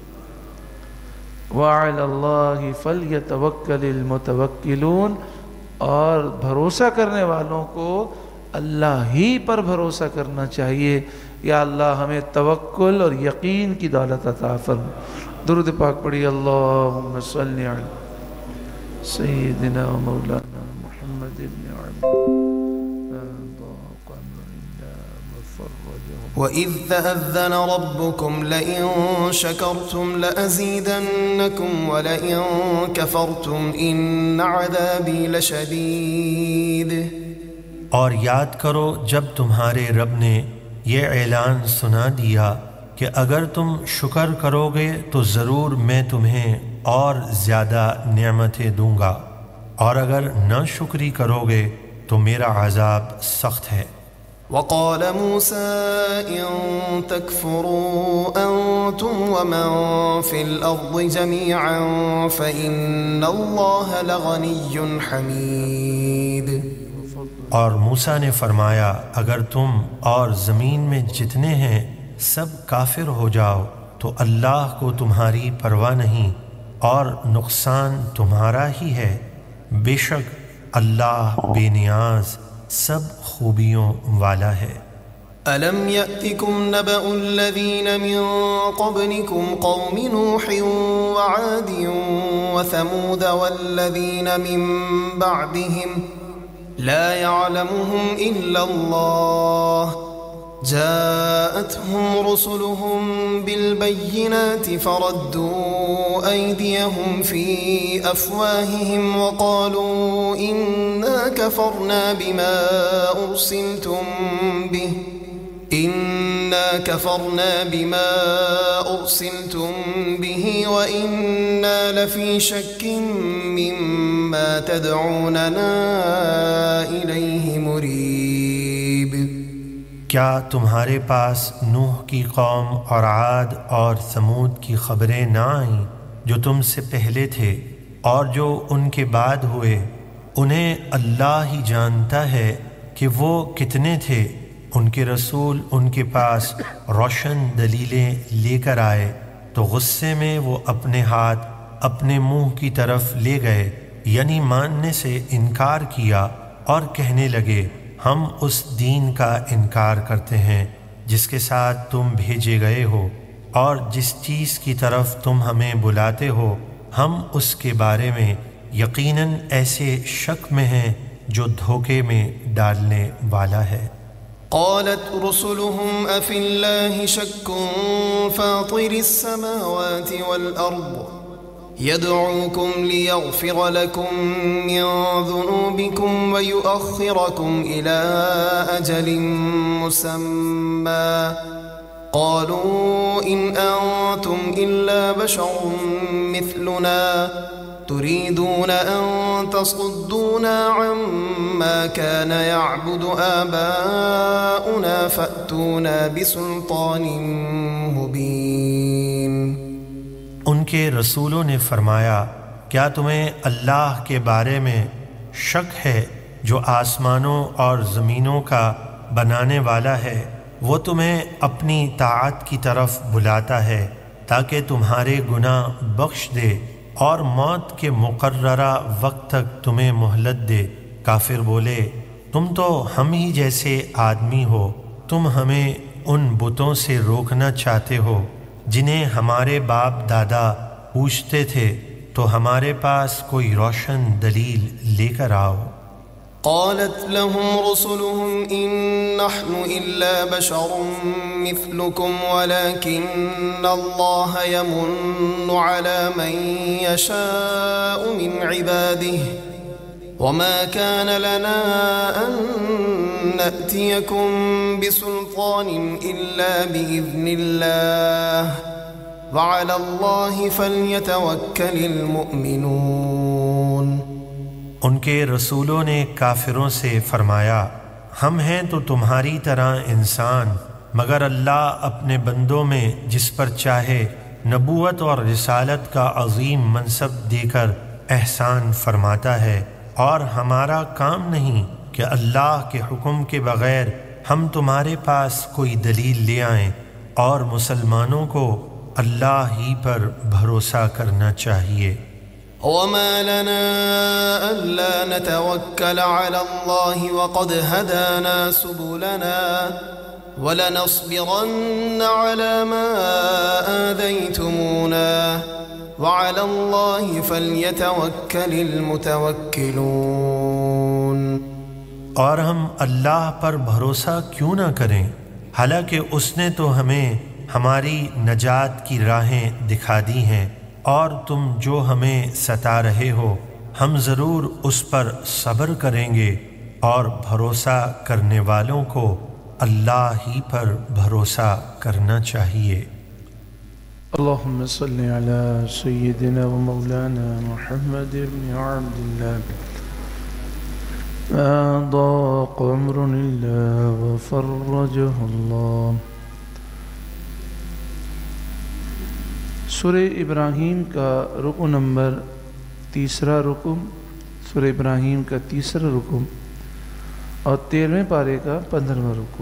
وَعَلَى اللَّهِ فَلْيَتَوَكَّلِ الْمُتَوَكِّلُونَ، اور بھروسہ کرنے والوں کو اللہ ہی پر بھروسہ کرنا چاہیے۔ یا اللہ ہمیں توکل اور یقین کی دولت عطا فرما۔ درود پاک پڑھی، اللہم صلی علی سیدنا و مولانا محمد ابن عبد وَإِذْ تَأَذَّنَ رَبُّكُمْ لَئِن شَكَرْتُمْ لَأَزِيدَنَّكُمْ وَلَئِن كَفَرْتُمْ إِنَّ عَذَابِي لَشَدِيدٌ۔ اور یاد کرو جب تمہارے رب نے یہ اعلان سنا دیا کہ اگر تم شکر کرو گے تو ضرور میں تمہیں اور زیادہ نعمتیں دوں گا، اور اگر نہ شکری کرو گے تو میرا عذاب سخت ہے۔ وقال موسى إن تكفروا أنتم ومن في الأرض جميعا فإن الله لغني حميد۔ اور موسیٰ نے فرمایا اگر تم اور زمین میں جتنے ہیں سب کافر ہو جاؤ تو اللہ کو تمہاری پرواہ نہیں اور نقصان تمہارا ہی ہے، بے شک اللہ بے نیاز سب خوبیوں والا ہے۔ ألم يأتكم نبأ الذين من قبلكم قوم نوح وعاد وثمود والذين من بعدهم لا يعلمهم إلا الله جاءتهم رسلهم بالبينات فردوا أيديهم في أفواههم وقالوا إنا كفرنا بما أرسلتم به وإنا لفي شك مما تدعوننا إليه مريب۔ کیا تمہارے پاس نوح کی قوم اور عاد اور ثمود کی خبریں نہ آئیں جو تم سے پہلے تھے اور جو ان کے بعد ہوئے؟ انہیں اللہ ہی جانتا ہے کہ وہ کتنے تھے۔ ان کے رسول ان کے پاس روشن دلیلیں لے کر آئے تو غصے میں وہ اپنے ہاتھ اپنے منہ کی طرف لے گئے، یعنی ماننے سے انکار کیا اور کہنے لگے ہم اس دین کا انکار کرتے ہیں جس کے ساتھ تم بھیجے گئے ہو، اور جس چیز کی طرف تم ہمیں بلاتے ہو ہم اس کے بارے میں یقیناً ایسے شک میں ہیں جو دھوکے میں ڈالنے والا ہے۔ قالت رسلهم أفي الله شك فاطر السماوات والأرض يدعوكم ليغفر لكم من ذنوبكم ويؤخركم إلى أجل مسمى قالوا إن أنتم إلا بشر مثلنا تريدون أن تصدونا عما كان يعبد آباؤنا فأتونا بسلطان مبين۔ ان کے رسولوں نے فرمایا کیا تمہیں اللہ کے بارے میں شک ہے جو آسمانوں اور زمینوں کا بنانے والا ہے؟ وہ تمہیں اپنی طاعت کی طرف بلاتا ہے تاکہ تمہارے گناہ بخش دے اور موت کے مقررہ وقت تک تمہیں مہلت دے۔ کافر بولے تم تو ہم ہی جیسے آدمی ہو، تم ہمیں ان بتوں سے روکنا چاہتے ہو جنہیں ہمارے باپ دادا پوجتے تھے، تو ہمارے پاس کوئی روشن دلیل لے کر آؤ۔ قالت لهم رسلهم إن نحن إلا بشر مثلكم ولكن الله يمن على من يشاء من عباده وما كان لنا أن نأتيكم بسلطان إلا بإذن الله وعلى الله فليتوكل المؤمنون۔ ان کے رسولوں نے کافروں سے فرمایا ہم ہیں تو تمہاری طرح انسان، مگر اللہ اپنے بندوں میں جس پر چاہے نبوت اور رسالت کا عظیم منصب دے کر احسان فرماتا ہے، اور ہمارا کام نہیں کہ اللہ کے حکم کے بغیر ہم تمہارے پاس کوئی دلیل لے آئیں، اور مسلمانوں کو اللہ ہی پر بھروسہ کرنا چاہیے۔ وما لنا ألا نتوكل على الله وقد هدانا سبلنا ولنصبرن على ما آذيتمونا وعلى الله فليتوكل المتوكلون۔ اور ہم اللہ پر بھروسہ کیوں نہ کریں، حالانکہ اس نے تو ہمیں ہماری نجات کی راہیں دکھا دی ہیں، اور تم جو ہمیں ستا رہے ہو ہم ضرور اس پر صبر کریں گے، اور بھروسہ کرنے والوں کو اللہ ہی پر بھروسہ کرنا چاہیے۔ اللہم صلی علی سیدنا و مولانا محمد بن عبد اللہ ما ضاق عمر اللہ وفرجہ اللہ۔ سورہ ابراہیم کا رکو نمبر تیسرا رکو، سورہ ابراہیم کا تیسرا رکو اور 13ویں پارے کا 15واں رکو۔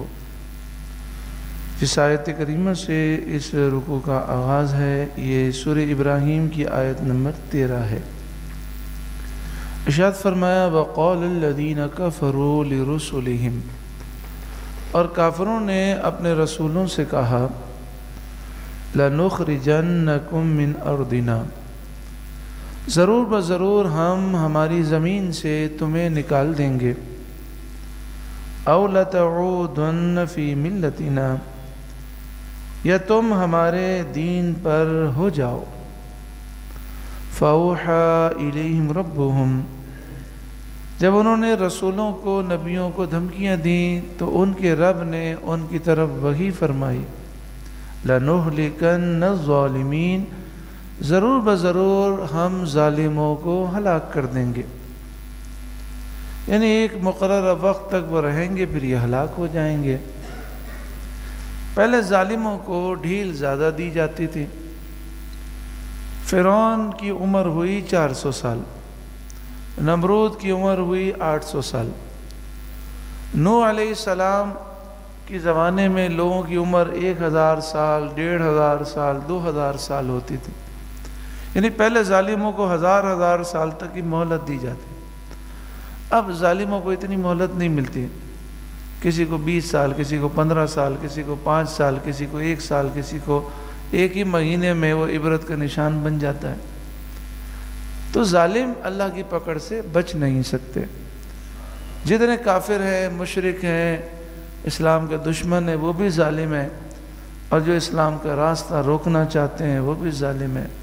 جس آیت کریمہ سے اس رکو کا آغاز ہے یہ سورہ ابراہیم کی آیت نمبر 13 ہے۔ ارشاد فرمایا وَقَالَ الَّذِينَ كَفَرُوا لِرُسُلِهِمْ، اور کافروں نے اپنے رسولوں سے کہا لَنُخْرِجَنَّكُم مِّنْ أَرْضِنَا، ضرور بضرور ہم ہماری زمین سے تمہیں نکال دیں گے، أَوْ لَتَعُودُنَّ فِي مِلَّتِنَا، یا تم ہمارے دین پر ہو جاؤ۔ فَأَوْحَىٰ إِلَيْهِمْ رَبُّهُمْ، جب انہوں نے رسولوں کو نبیوں کو دھمکیاں دیں تو ان کے رب نے ان کی طرف وحی فرمائی لَنُهْلِكَنَّ الظَّالِمِينَ، ضرور بضرور ہم ظالموں کو ہلاک کر دیں گے، یعنی ایک مقررہ وقت تک وہ رہیں گے پھر یہ ہلاک ہو جائیں گے۔ پہلے ظالموں کو ڈھیل زیادہ دی جاتی تھی۔ فرعون کی عمر ہوئی 400 سال، نمرود کی عمر ہوئی 800 سال، نوح علیہ السلام کی زمانے میں لوگوں کی عمر 1000 سال، 1500 سال، 2000 سال ہوتی تھی، یعنی پہلے ظالموں کو ہزار سال تک کی مہلت دی جاتی۔ اب ظالموں کو اتنی مہلت نہیں ملتی، کسی کو 20 سال، کسی کو 15 سال، کسی کو 5 سال، کسی کو 1 سال، کسی کو ایک ہی مہینے میں وہ عبرت کا نشان بن جاتا ہے۔ تو ظالم اللہ کی پکڑ سے بچ نہیں سکتے۔ جتنے کافر ہیں، مشرک ہیں، اسلام کے دشمن ہیں، وہ بھی ظالم ہیں، اور جو اسلام کا راستہ روکنا چاہتے ہیں وہ بھی ظالم ہیں۔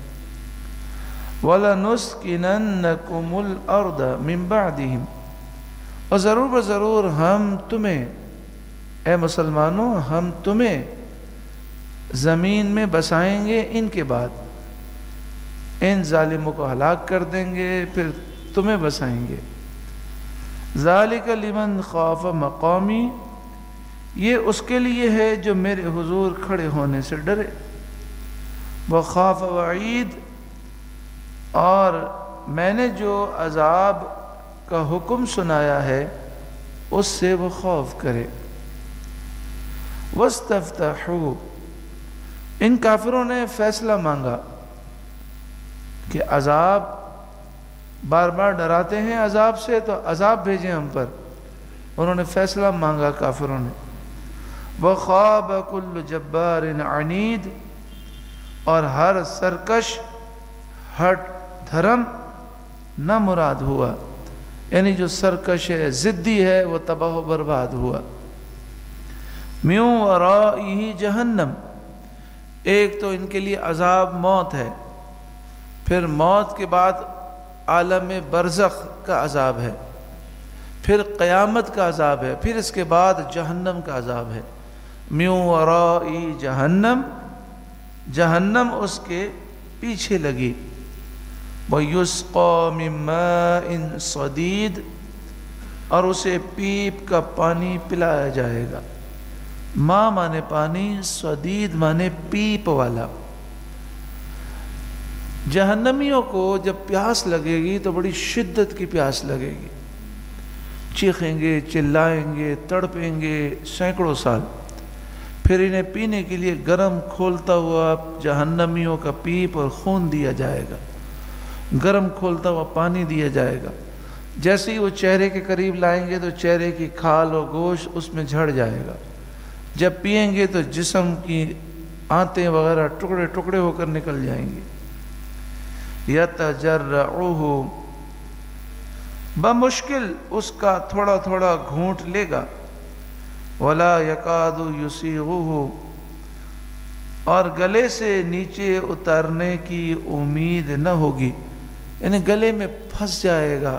وَلَنُسْكِنَنَّكُمُ الْأَرْضَ مِنْ بَعْدِهِمْ، اور ضرور بضرور ہم تمہیں، اے مسلمانوں، ہم تمہیں زمین میں بسائیں گے ان کے بعد، ان ظالموں کو ہلاک کر دیں گے پھر تمہیں بسائیں گے۔ ذَلِكَ لِمَنْ خَافَ مَقَامِي، یہ اس کے لیے ہے جو میرے حضور کھڑے ہونے سے ڈرے، وَخَافَ وَعِيدِ، اور میں نے جو عذاب کا حکم سنایا ہے اس سے وہ خوف کرے۔ وَاسْتَفْتَحُوا، ان کافروں نے فیصلہ مانگا کہ عذاب، بار بار ڈراتے ہیں عذاب سے تو عذاب بھیجیں ہم پر، انہوں نے فیصلہ مانگا کافروں نے۔ وَخَابَ كُلُّ جَبَّارٍ عَنِيدٍ، اور ہر سرکش، ہٹ دھرم نہ مراد ہوا، یعنی جو سرکش ہے، ضدی ہے، وہ تباہ و برباد ہوا۔ مِن وَرَائِهِ جہنم، ایک تو ان کے لیے عذاب موت ہے، پھر موت کے بعد عالم برزخ کا عذاب ہے، پھر قیامت کا عذاب ہے، پھر اس کے بعد جہنم کا عذاب ہے۔ مِن وَرَائِهِ جہنم، جہنم اس کے پیچھے لگی۔ وَيُسْقَى مِن مَّاءٍ صَدِيدٍ، اور اسے پیپ کا پانی پلایا جائے گا۔ ماء مانے پانی، صدید مانے پیپ والا۔ جہنمیوں کو جب پیاس لگے گی تو بڑی شدت کی پیاس لگے گی، چیخیں گے، چلائیں گے، تڑپیں گے سینکڑوں سال، پھر انہیں پینے کے لیے گرم کھولتا ہوا جہنمیوں کا پیپ اور خون دیا جائے گا، گرم کھولتا ہوا پانی دیا جائے گا۔ جیسے ہی وہ چہرے کے قریب لائیں گے تو چہرے کی کھال اور گوشت اس میں جھڑ جائے گا، جب پئیں گے تو جسم کی آنتیں وغیرہ ٹکڑے ٹکڑے ہو کر نکل جائیں گی۔ یتجرعہ، بمشکل اس کا تھوڑا تھوڑا گھونٹ لے گا۔ ولا یکاد یسیغہ، اور گلے سے نیچے اترنے کی امید نہ ہوگی، یعنی گلے میں پھنس جائے گا،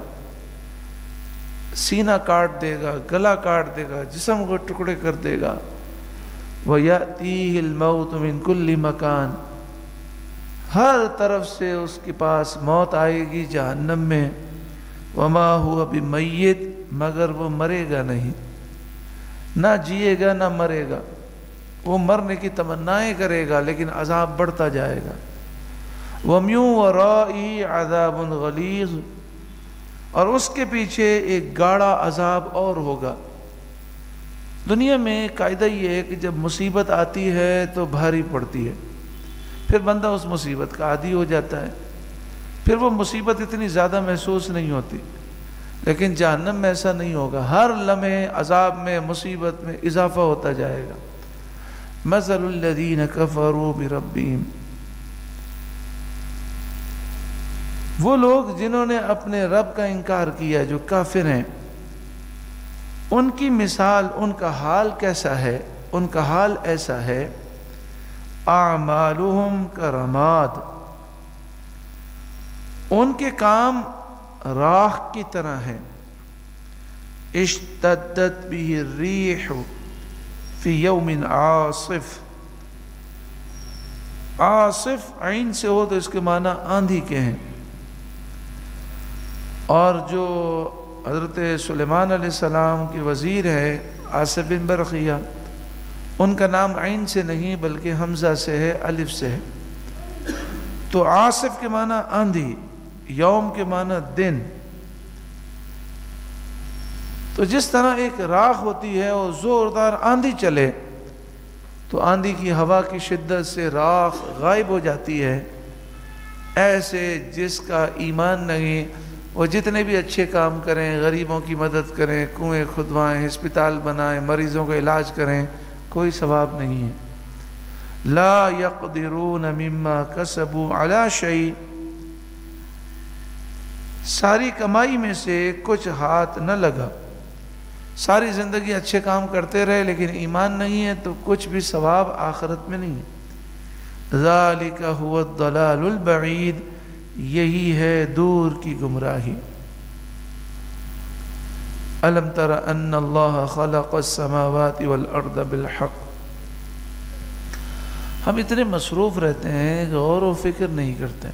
سینہ کاٹ دے گا، گلا کاٹ دے گا، جسم کو ٹکڑے کر دے گا۔ وَيَأْتِيهِ الْمَوْتُ مِنْ كُلِّ مَكَانٍ، ہر طرف سے اس کے پاس موت آئے گی جہنم میں۔ وَمَا هُوَ بِمَيِّتٍ، مگر وہ مرے گا نہیں، نہ جیے گا نہ مرے گا، وہ مرنے کی تمنائیں کرے گا لیکن عذاب بڑھتا جائے گا۔ وَمِن وَرَائِهِ عَذَابٌ غَلِيظٌ، اور اس کے پیچھے ایک گاڑا عذاب اور ہوگا۔ دنیا میں قاعدہ یہ ہے کہ جب مصیبت آتی ہے تو بھاری پڑتی ہے، پھر بندہ اس مصیبت کا عادی ہو جاتا ہے، پھر وہ مصیبت اتنی زیادہ محسوس نہیں ہوتی، لیکن جہنم میں ایسا نہیں ہوگا، ہر لمحے عذاب میں، مصیبت میں اضافہ ہوتا جائے گا۔ مثل الذین کفروا بربہم، وہ لوگ جنہوں نے اپنے رب کا انکار کیا، جو کافر ہیں، ان کی مثال، ان کا حال کیسا ہے؟ ان کا حال ایسا ہے، اعمالہم کرماد، ان کے کام راکھ کی طرح ہیں، اشتدت بہ الریح فی یوم عاصف، عاصف عین سے ہو تو اس کے معنی آندھی کے ہیں، اور جو حضرت سلیمان علیہ السلام کی وزیر ہے عاصف بن برقیہ، ان کا نام عین سے نہیں بلکہ حمزہ سے ہے، الف سے ہے، تو عاصف کے معنی آندھی، یوم کے معنی دن۔ تو جس طرح ایک راکھ ہوتی ہے اور زوردار آندھی چلے تو آندھی کی ہوا کی شدت سے راکھ غائب ہو جاتی ہے، ایسے جس کا ایمان نہیں، وہ جتنے بھی اچھے کام کریں، غریبوں کی مدد کریں، کنویں کھدوائیں، ہسپتال بنائیں، مریضوں کا علاج کریں، کوئی ثواب نہیں ہے۔ لا یقدرون مما کسبوا علی شیء، ساری کمائی میں سے کچھ ہاتھ نہ لگا، ساری زندگی اچھے کام کرتے رہے لیکن ایمان نہیں ہے تو کچھ بھی ثواب آخرت میں نہیں ہے۔ ذالک هو الضلال البعید، یہی ہے دور کی گمراہی۔ الم تر ان اللہ خلق السماوات والارض بالحق، ہم اتنے مصروف رہتے ہیں کہ غور و فکر نہیں کرتے۔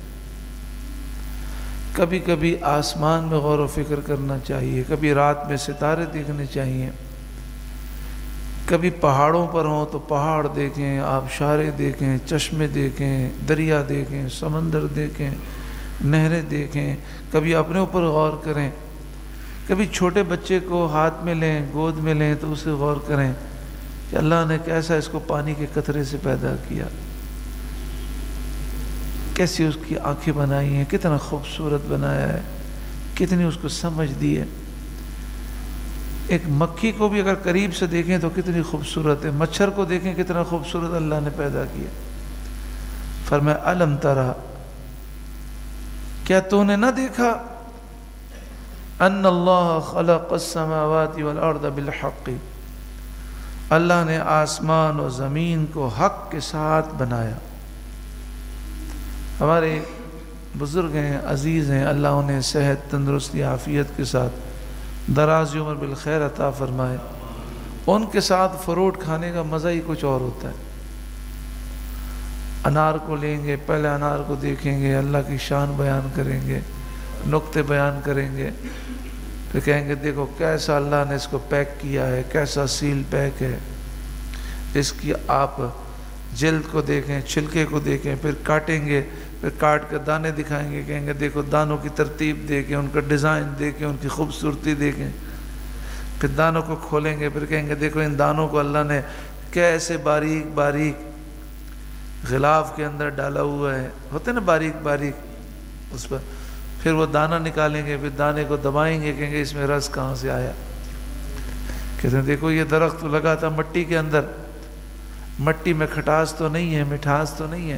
کبھی کبھی آسمان میں غور و فکر کرنا چاہیے، کبھی رات میں ستارے دیکھنے چاہیے، کبھی پہاڑوں پر ہوں تو پہاڑ دیکھیں، آبشاریں دیکھیں، چشمے دیکھیں، دریا دیکھیں، سمندر دیکھیں، نہریں دیکھیں، کبھی اپنے اوپر غور کریں، کبھی چھوٹے بچے کو ہاتھ میں لیں، گود میں لیں تو اسے غور کریں کہ اللہ نے کیسا اس کو پانی کے قطرے سے پیدا کیا، کیسی اس کی آنکھیں بنائی ہیں، کتنا خوبصورت بنایا ہے، کتنی اس کو سمجھ دی ہے۔ ایک مکھی کو بھی اگر قریب سے دیکھیں تو کتنی خوبصورت ہے، مچھر کو دیکھیں کتنا خوبصورت اللہ نے پیدا کیا۔ فرمایا الم ترا، کیا تو نے نہ دیکھا، ان اللہ خلق السماوات والارض بالحق، اللہ نے آسمان و زمین کو حق کے ساتھ بنایا۔ ہمارے بزرگ ہیں، عزیز ہیں، اللہ انہیں صحت، تندرستی، عافیت کے ساتھ دراز عمر بالخیر عطا فرمائے۔ ان کے ساتھ فروٹ کھانے کا مزہ ہی کچھ اور ہوتا ہے۔ انار کو لیں گے، پہلے انار کو دیکھیں گے، اللہ کی شان بیان کریں گے، نقطے بیان کریں گے، پھر کہیں گے دیکھو کیسا اللہ نے اس کو پیک کیا ہے، کیسا سیل پیک ہے، اس کی آپ جلد کو دیکھیں، چھلکے کو دیکھیں، پھر کاٹیں گے، پھر کاٹ کے دانے دکھائیں گے، کہیں گے دیکھو دانوں کی ترتیب دیکھیں، ان کا ڈیزائن دیکھیں، ان کی خوبصورتی دیکھیں، پھر دانوں کو کھولیں گے، پھر کہیں گے دیکھو ان دانوں کو اللہ نے کیسے باریک باریک غلاف کے اندر ڈالا ہوا ہے، ہوتے نا باریک باریک اس پر، پھر وہ دانہ نکالیں گے، پھر دانے کو دبائیں گے، کہیں گے اس میں رس کہاں سے آیا، کہتے ہیں دیکھو یہ درخت تو لگا تھا مٹی کے اندر، مٹی میں کھٹاس تو نہیں ہے، مٹھاس تو نہیں ہے،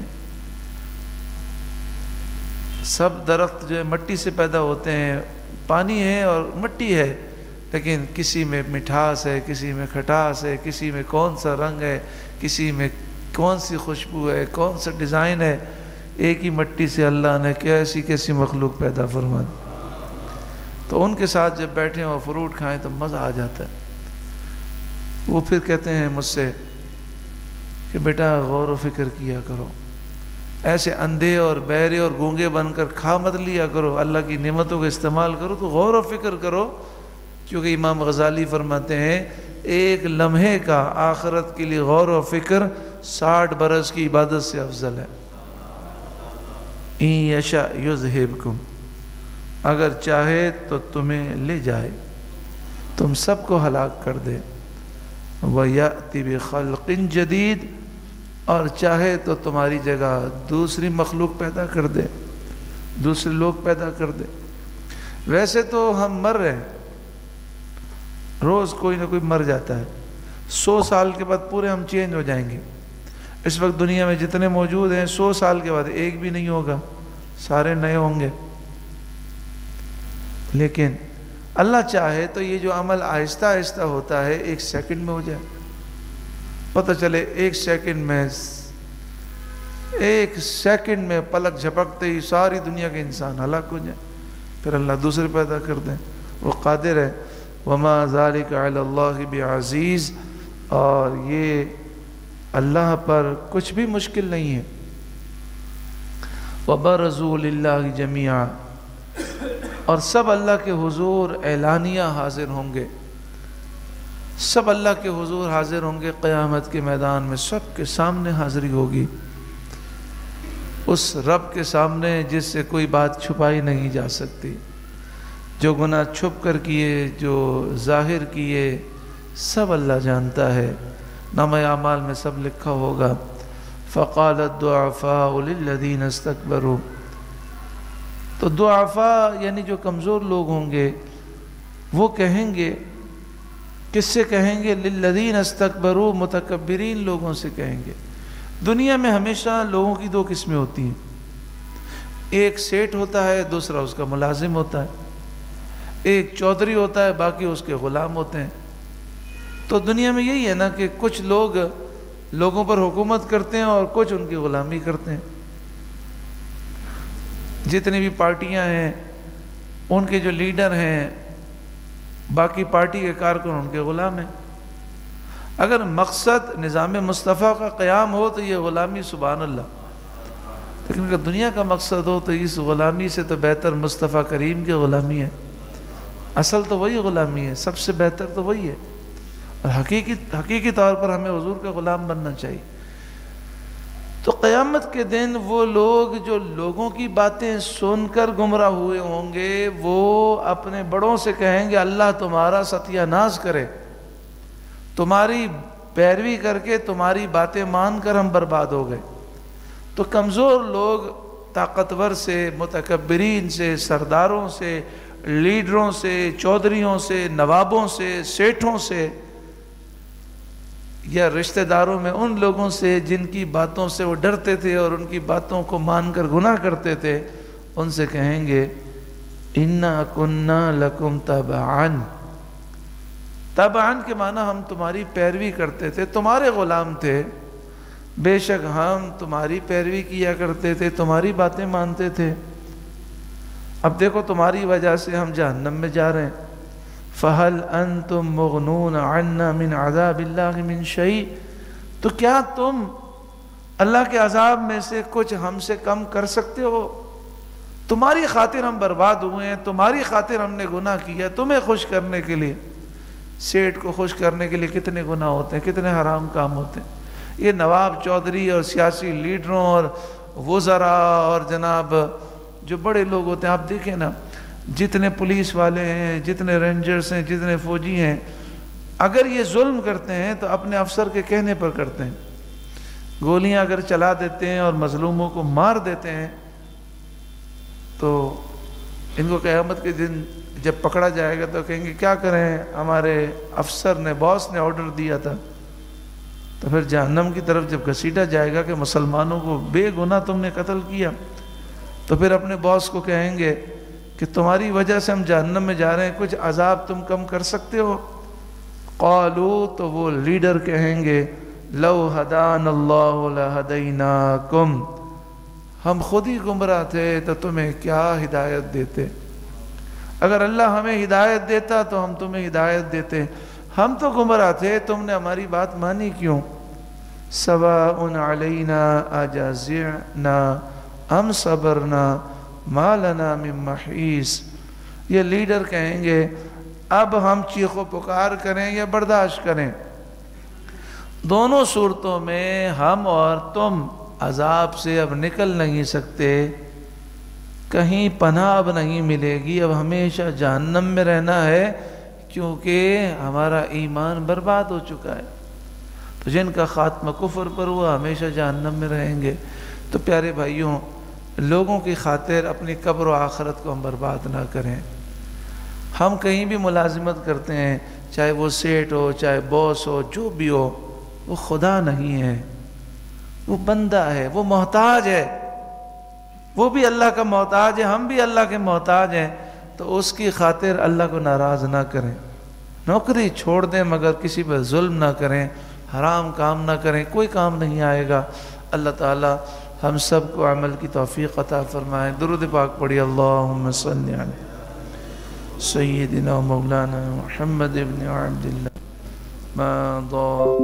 سب درخت جو ہے مٹی سے پیدا ہوتے ہیں، پانی ہے اور مٹی ہے، لیکن کسی میں مٹھاس ہے، کسی میں کھٹاس ہے، کسی میں کون سا رنگ ہے، کسی میں کون سی خوشبو ہے، کون سا ڈیزائن ہے، ایک ہی مٹی سے اللہ نے کیسی کیسی مخلوق پیدا فرما دی۔ تو ان کے ساتھ جب بیٹھیں اور فروٹ کھائیں تو مزہ آ جاتا ہے۔ وہ پھر کہتے ہیں مجھ سے کہ بیٹا غور و فکر کیا کرو، ایسے اندھے اور بہرے اور گونگے بن کر کھا مت لیا کرو، اللہ کی نعمتوں کا استعمال کرو تو غور و فکر کرو، کیونکہ امام غزالی فرماتے ہیں ایک لمحے کا آخرت کے لیے غور و فکر 60 برس کی عبادت سے افضل ہے۔ ان یشاء یذہبکم، اگر چاہے تو تمہیں لے جائے، تم سب کو ہلاک کر دے، وَيَأْتِ بِخَلْقٍ جَدِيدٍ، اور چاہے تو تمہاری جگہ دوسری مخلوق پیدا کر دے، دوسرے لوگ پیدا کر دے۔ ویسے تو ہم مر رہے ہیں، روز کوئی نہ کوئی مر جاتا ہے، 100 سال کے بعد پورے ہم چینج ہو جائیں گے۔ اس وقت دنیا میں جتنے موجود ہیں 100 سال کے بعد ایک بھی نہیں ہوگا، سارے نئے ہوں گے۔ لیکن اللہ چاہے تو یہ جو عمل آہستہ آہستہ ہوتا ہے 1 سیکنڈ میں ہو جائے، پتہ چلے 1 سیکنڈ میں پلک جھپکتے ہی ساری دنیا کے انسان ہلاک ہو جائیں، پھر اللہ دوسرے پیدا کر دیں، وہ قادر ہے۔ وَمَا ذَلِكَ عَلَى اللَّهِ بِعَزِيزٍ، اور یہ اللہ پر کچھ بھی مشکل نہیں ہے۔ وَبَرَزُوا لِلَّهِ جَمِيعًا، اور سب اللہ کے حضور اعلانیہ حاضر ہوں گے، سب اللہ کے حضور حاضر ہوں گے قیامت کے میدان میں، سب کے سامنے حاضری ہوگی، اس رب کے سامنے جس سے کوئی بات چھپائی نہیں جا سکتی، جو گناہ چھپ کر کیے، جو ظاہر کیے، سب اللہ جانتا ہے، نامہ اعمال میں سب لکھا ہوگا۔ فَقَالَ الضُّعَفَاءُ لِلَّذِينَ اسْتَكْبَرُوا، تو ضعفاء یعنی جو کمزور لوگ ہوں گے وہ کہیں گے، کس سے کہیں گے؟ لِلَّذِينَ اسْتَكْبَرُوا، متکبرین لوگوں سے کہیں گے۔ دنیا میں ہمیشہ لوگوں کی 2 قسمیں ہوتی ہیں، ایک سیٹ ہوتا ہے، دوسرا اس کا ملازم ہوتا ہے، ایک چودھری ہوتا ہے، باقی اس کے غلام ہوتے ہیں۔ تو دنیا میں یہی ہے نا کہ کچھ لوگ لوگوں پر حکومت کرتے ہیں اور کچھ ان کی غلامی کرتے ہیں۔ جتنی بھی پارٹیاں ہیں ان کے جو لیڈر ہیں، باقی پارٹی کے کارکن ان کے غلام ہیں۔ اگر مقصد نظام مصطفیٰ کا قیام ہو تو یہ غلامی سبحان اللہ، لیکن اگر دنیا کا مقصد ہو تو اس غلامی سے تو بہتر مصطفیٰ کریم کی غلامی ہے۔ اصل تو وہی غلامی ہے، سب سے بہتر تو وہی ہے، اور حقیقی طور پر ہمیں حضور کا غلام بننا چاہیے۔ تو قیامت کے دن وہ لوگ جو لوگوں کی باتیں سن کر گمراہ ہوئے ہوں گے، وہ اپنے بڑوں سے کہیں گے اللہ تمہارا ستیہ ناز کرے، تمہاری پیروی کر کے تمہاری باتیں مان کر ہم برباد ہو گئے۔ تو کمزور لوگ طاقتور سے، متکبرین سے، سرداروں سے، لیڈروں سے، چودھریوں سے، نوابوں سے، سیٹھوں سے، یا رشتہ داروں میں ان لوگوں سے جن کی باتوں سے وہ ڈرتے تھے اور ان کی باتوں کو مان کر گناہ کرتے تھے، ان سے کہیں گے اِنَّا كُنَّا لَكُمْ تَبَعًا، تبعاً کے معنی ہم تمہاری پیروی کرتے تھے، تمہارے غلام تھے، بے شک ہم تمہاری پیروی کیا کرتے تھے، تمہاری باتیں مانتے تھے، اب دیکھو تمہاری وجہ سے ہم جہنم میں جا رہے ہیں۔ فَهَلْ أَنْتُمْ مُغْنُونَ عَنَّا مِنْ عَذَابِ اللَّهِ مِنْ شَيْءٍ، تو کیا تم اللہ کے عذاب میں سے کچھ ہم سے کم کر سکتے ہو؟ تمہاری خاطر ہم برباد ہوئے ہیں، تمہاری خاطر ہم نے گناہ کیا، تمہیں خوش کرنے کے لیے، سیٹ کو خوش کرنے کے لیے کتنے گناہ ہوتے ہیں، کتنے حرام کام ہوتے ہیں۔ یہ نواب چودھری اور سیاسی لیڈروں اور وزراء اور جناب جو بڑے لوگ ہوتے ہیں، آپ دیکھیں نا، جتنے پولیس والے ہیں، جتنے رینجرز ہیں، جتنے فوجی ہیں، اگر یہ ظلم کرتے ہیں تو اپنے افسر کے کہنے پر کرتے ہیں، گولیاں اگر چلا دیتے ہیں اور مظلوموں کو مار دیتے ہیں تو ان کو قیامت کے دن جب پکڑا جائے گا تو کہیں گے کیا کریں، ہمارے افسر نے، باس نے آرڈر دیا تھا۔ تو پھر جہنم کی طرف جب گھسیٹا جائے گا کہ مسلمانوں کو بے گناہ تم نے قتل کیا، تو پھر اپنے باس کو کہیں گے کہ تمہاری وجہ سے ہم جہنم میں جا رہے ہیں، کچھ عذاب تم کم کر سکتے ہو؟ قالوا، تو وہ لیڈر کہیں گے لو ہدانا اللہ لہدیناکم، ہم خود ہی گمراہ تھے تو تمہیں کیا ہدایت دیتے، اگر اللہ ہمیں ہدایت دیتا تو ہم تمہیں ہدایت دیتے، ہم تو گمراہ تھے، تم نے ہماری بات مانی کیوں؟ سواء علینا اجزعنا ام صبرنا ما لنا من محیص، یہ لیڈر کہیں گے اب ہم چیخ و پکار کریں یا برداشت کریں؟ دونوں صورتوں میں ہم اور تم عذاب سے اب نکل نہیں سکتے، کہیں پناہ اب نہیں ملے گی، اب ہمیشہ جہنم میں رہنا ہے، کیونکہ ہمارا ایمان برباد ہو چکا ہے۔ تو جن کا خاتمہ کفر پر ہوا ہمیشہ جہنم میں رہیں گے۔ تو پیارے بھائیوں، لوگوں کی خاطر اپنی قبر و آخرت کو ہم برباد نہ کریں۔ ہم کہیں بھی ملازمت کرتے ہیں، چاہے وہ سیٹ ہو، چاہے باس ہو، جو بھی ہو، وہ خدا نہیں ہے، وہ بندہ ہے، وہ محتاج ہے، وہ بھی اللہ کا محتاج ہے، ہم بھی اللہ کے محتاج ہیں۔ تو اس کی خاطر اللہ کو ناراض نہ کریں، نوکری چھوڑ دیں مگر کسی پر ظلم نہ کریں، حرام کام نہ کریں، کوئی کام نہیں آئے گا۔ اللہ تعالی ہم سب کو عمل کی توفیق عطا فرمائے۔ درود پاک پڑھی، اللہم صلی علی سیدنا مولانا محمد ابن عبداللہ ما ضاق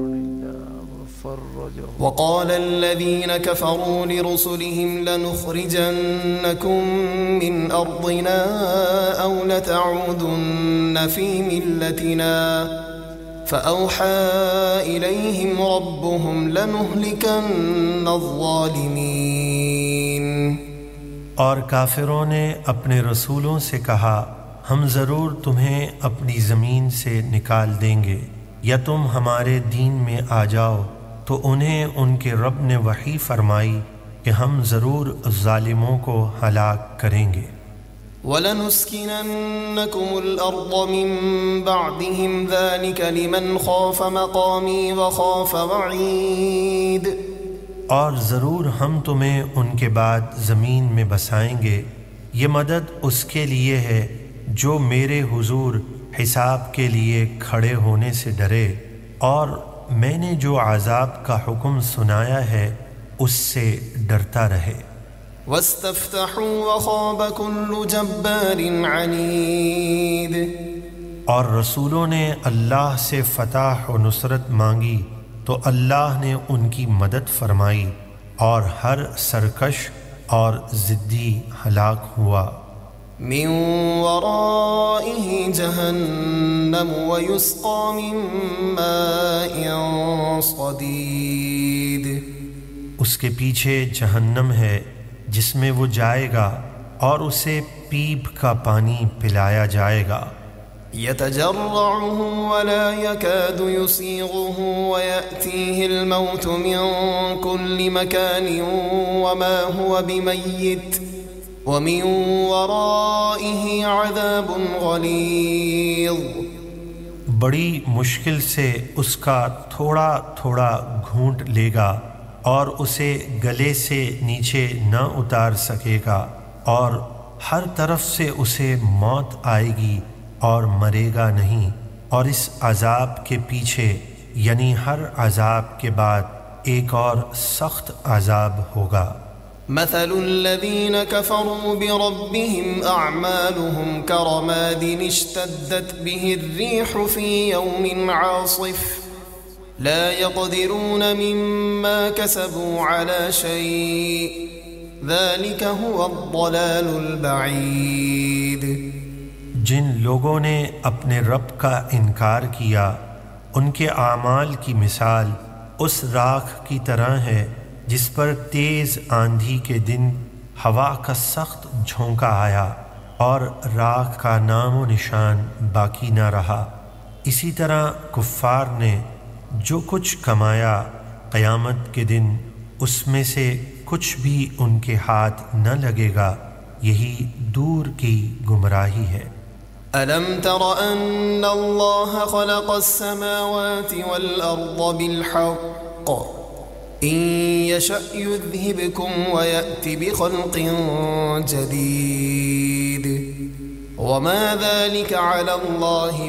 وقال الذين كفروا لرسلهم لنخرجنكم من أرضنا أو لتعودن في ملتنا فأوحى إليهم ربهم لنهلكن الظالمين۔ اور کافروں نے اپنے رسولوں سے کہا ہم ضرور تمہیں اپنی زمین سے نکال دیں گے، یا تم ہمارے دین میں آ جاؤ۔ تو انہیں ان کے رب نے وحی فرمائی کہ ہم ضرور ظالموں کو ہلاک کریں گے۔ وَلَنُسْكِنَنَّكُمُ الْأَرْضَ مِن بَعْدِهِمْ ذَلِكَ لِمَنْ خَافَ مَقَامِي وَخَافَ وَعِيدِ۔ اور ضرور ہم تمہیں ان کے بعد زمین میں بسائیں گے، یہ مدد اس کے لیے ہے جو میرے حضور حساب کے لیے کھڑے ہونے سے ڈرے، اور میں نے جو عذاب کا حکم سنایا ہے اس سے ڈرتا رہے۔ وَاسْتَفْتَحُوا وَخَابَ كُلُّ جَبَّارٍ عَنِيدٍ۔ اور رسولوں نے اللہ سے فتح و نصرت مانگی تو اللہ نے ان کی مدد فرمائی، اور ہر سرکش اور ضدی ہلاک ہوا۔ من ورائه جہنم ويسقى من ماء صدید۔ اس کے پیچھے جہنم ہے جس میں وہ جائے گا اور اسے پیپ کا پانی پلایا جائے گا۔ يتجرعه ولا يكاد يسيغه ويأتيه الموت من كل مكان وما هو بميت ومن ورائه عذاب غلیظ۔ بڑی مشکل سے اس کا تھوڑا تھوڑا گھونٹ لے گا اور اسے گلے سے نیچے نہ اتار سکے گا، اور ہر طرف سے اسے موت آئے گی اور مرے گا نہیں، اور اس عذاب کے پیچھے یعنی ہر عذاب کے بعد ایک اور سخت عذاب ہوگا۔ مثل الذين كفروا بربهم أعمالهم كرماد اشتدت به الريح في يوم عاصف لا يقدرون مما كسبوا على شيء ذلك هو الضلال البعيد۔ جن لوگوں نے اپنے رب کا انکار کیا، ان کے اعمال کی مثال اس راکھ کی طرح ہے جس پر تیز آندھی کے دن ہوا کا سخت جھونکا آیا اور راکھ کا نام و نشان باقی نہ رہا۔ اسی طرح کفار نے جو کچھ کمایا قیامت کے دن اس میں سے کچھ بھی ان کے ہاتھ نہ لگے گا، یہی دور کی گمراہی ہے۔ أَلَمْ تَرَ أَنَّ اللَّهَ خَلَقَ السَّمَاوَاتِ وَالْأَرْضَ بِالْحَقِّ إِن يَشَأْ يُذْهِبْكُمْ وَيَأْتِ بِخَلْقٍ جَدِيدٍ وَمَا ذَلِكَ عَلَى اللَّهِ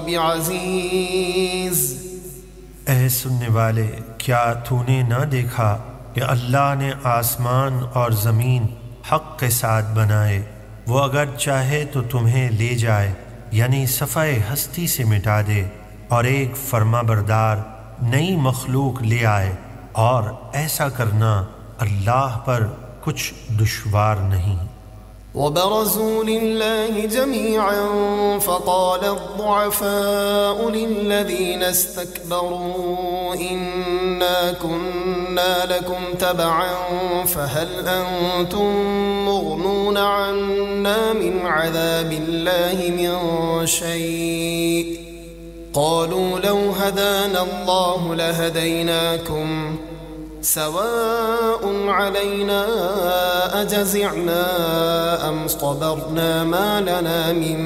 بِعَزِيزٍ۔ اے سننے والے، کیا تو نے نہ دیکھا کہ اللہ نے آسمان اور زمین حق کے ساتھ بنائے؟ وہ اگر چاہے تو تمہیں لے جائے، یعنی صفحہ ہستی سے مٹا دے، اور ایک فرما بردار نئی مخلوق لے آئے، اور ایسا کرنا اللہ پر کچھ دشوار نہیں۔ وَبَرَزُوا لِلَّهِ جَمِيعًا فَقَالَ الضُّعَفَاءُ لِلَّذِينَ اسْتَكْبَرُوا إِنَّا كُنَّا لَكُمْ تَبَعًا فَهَلْ أَنْتُمْ مُغْنُونَ عَنَّا مِنْ عَذَابِ اللَّهِ مِنْ شَيْءٍ قَالُوا لَوْ هَدَانَا اللَّهُ لَهَدَيْنَاكُمْ سواء علينا أجزعنا أم صبرنا ما لنا من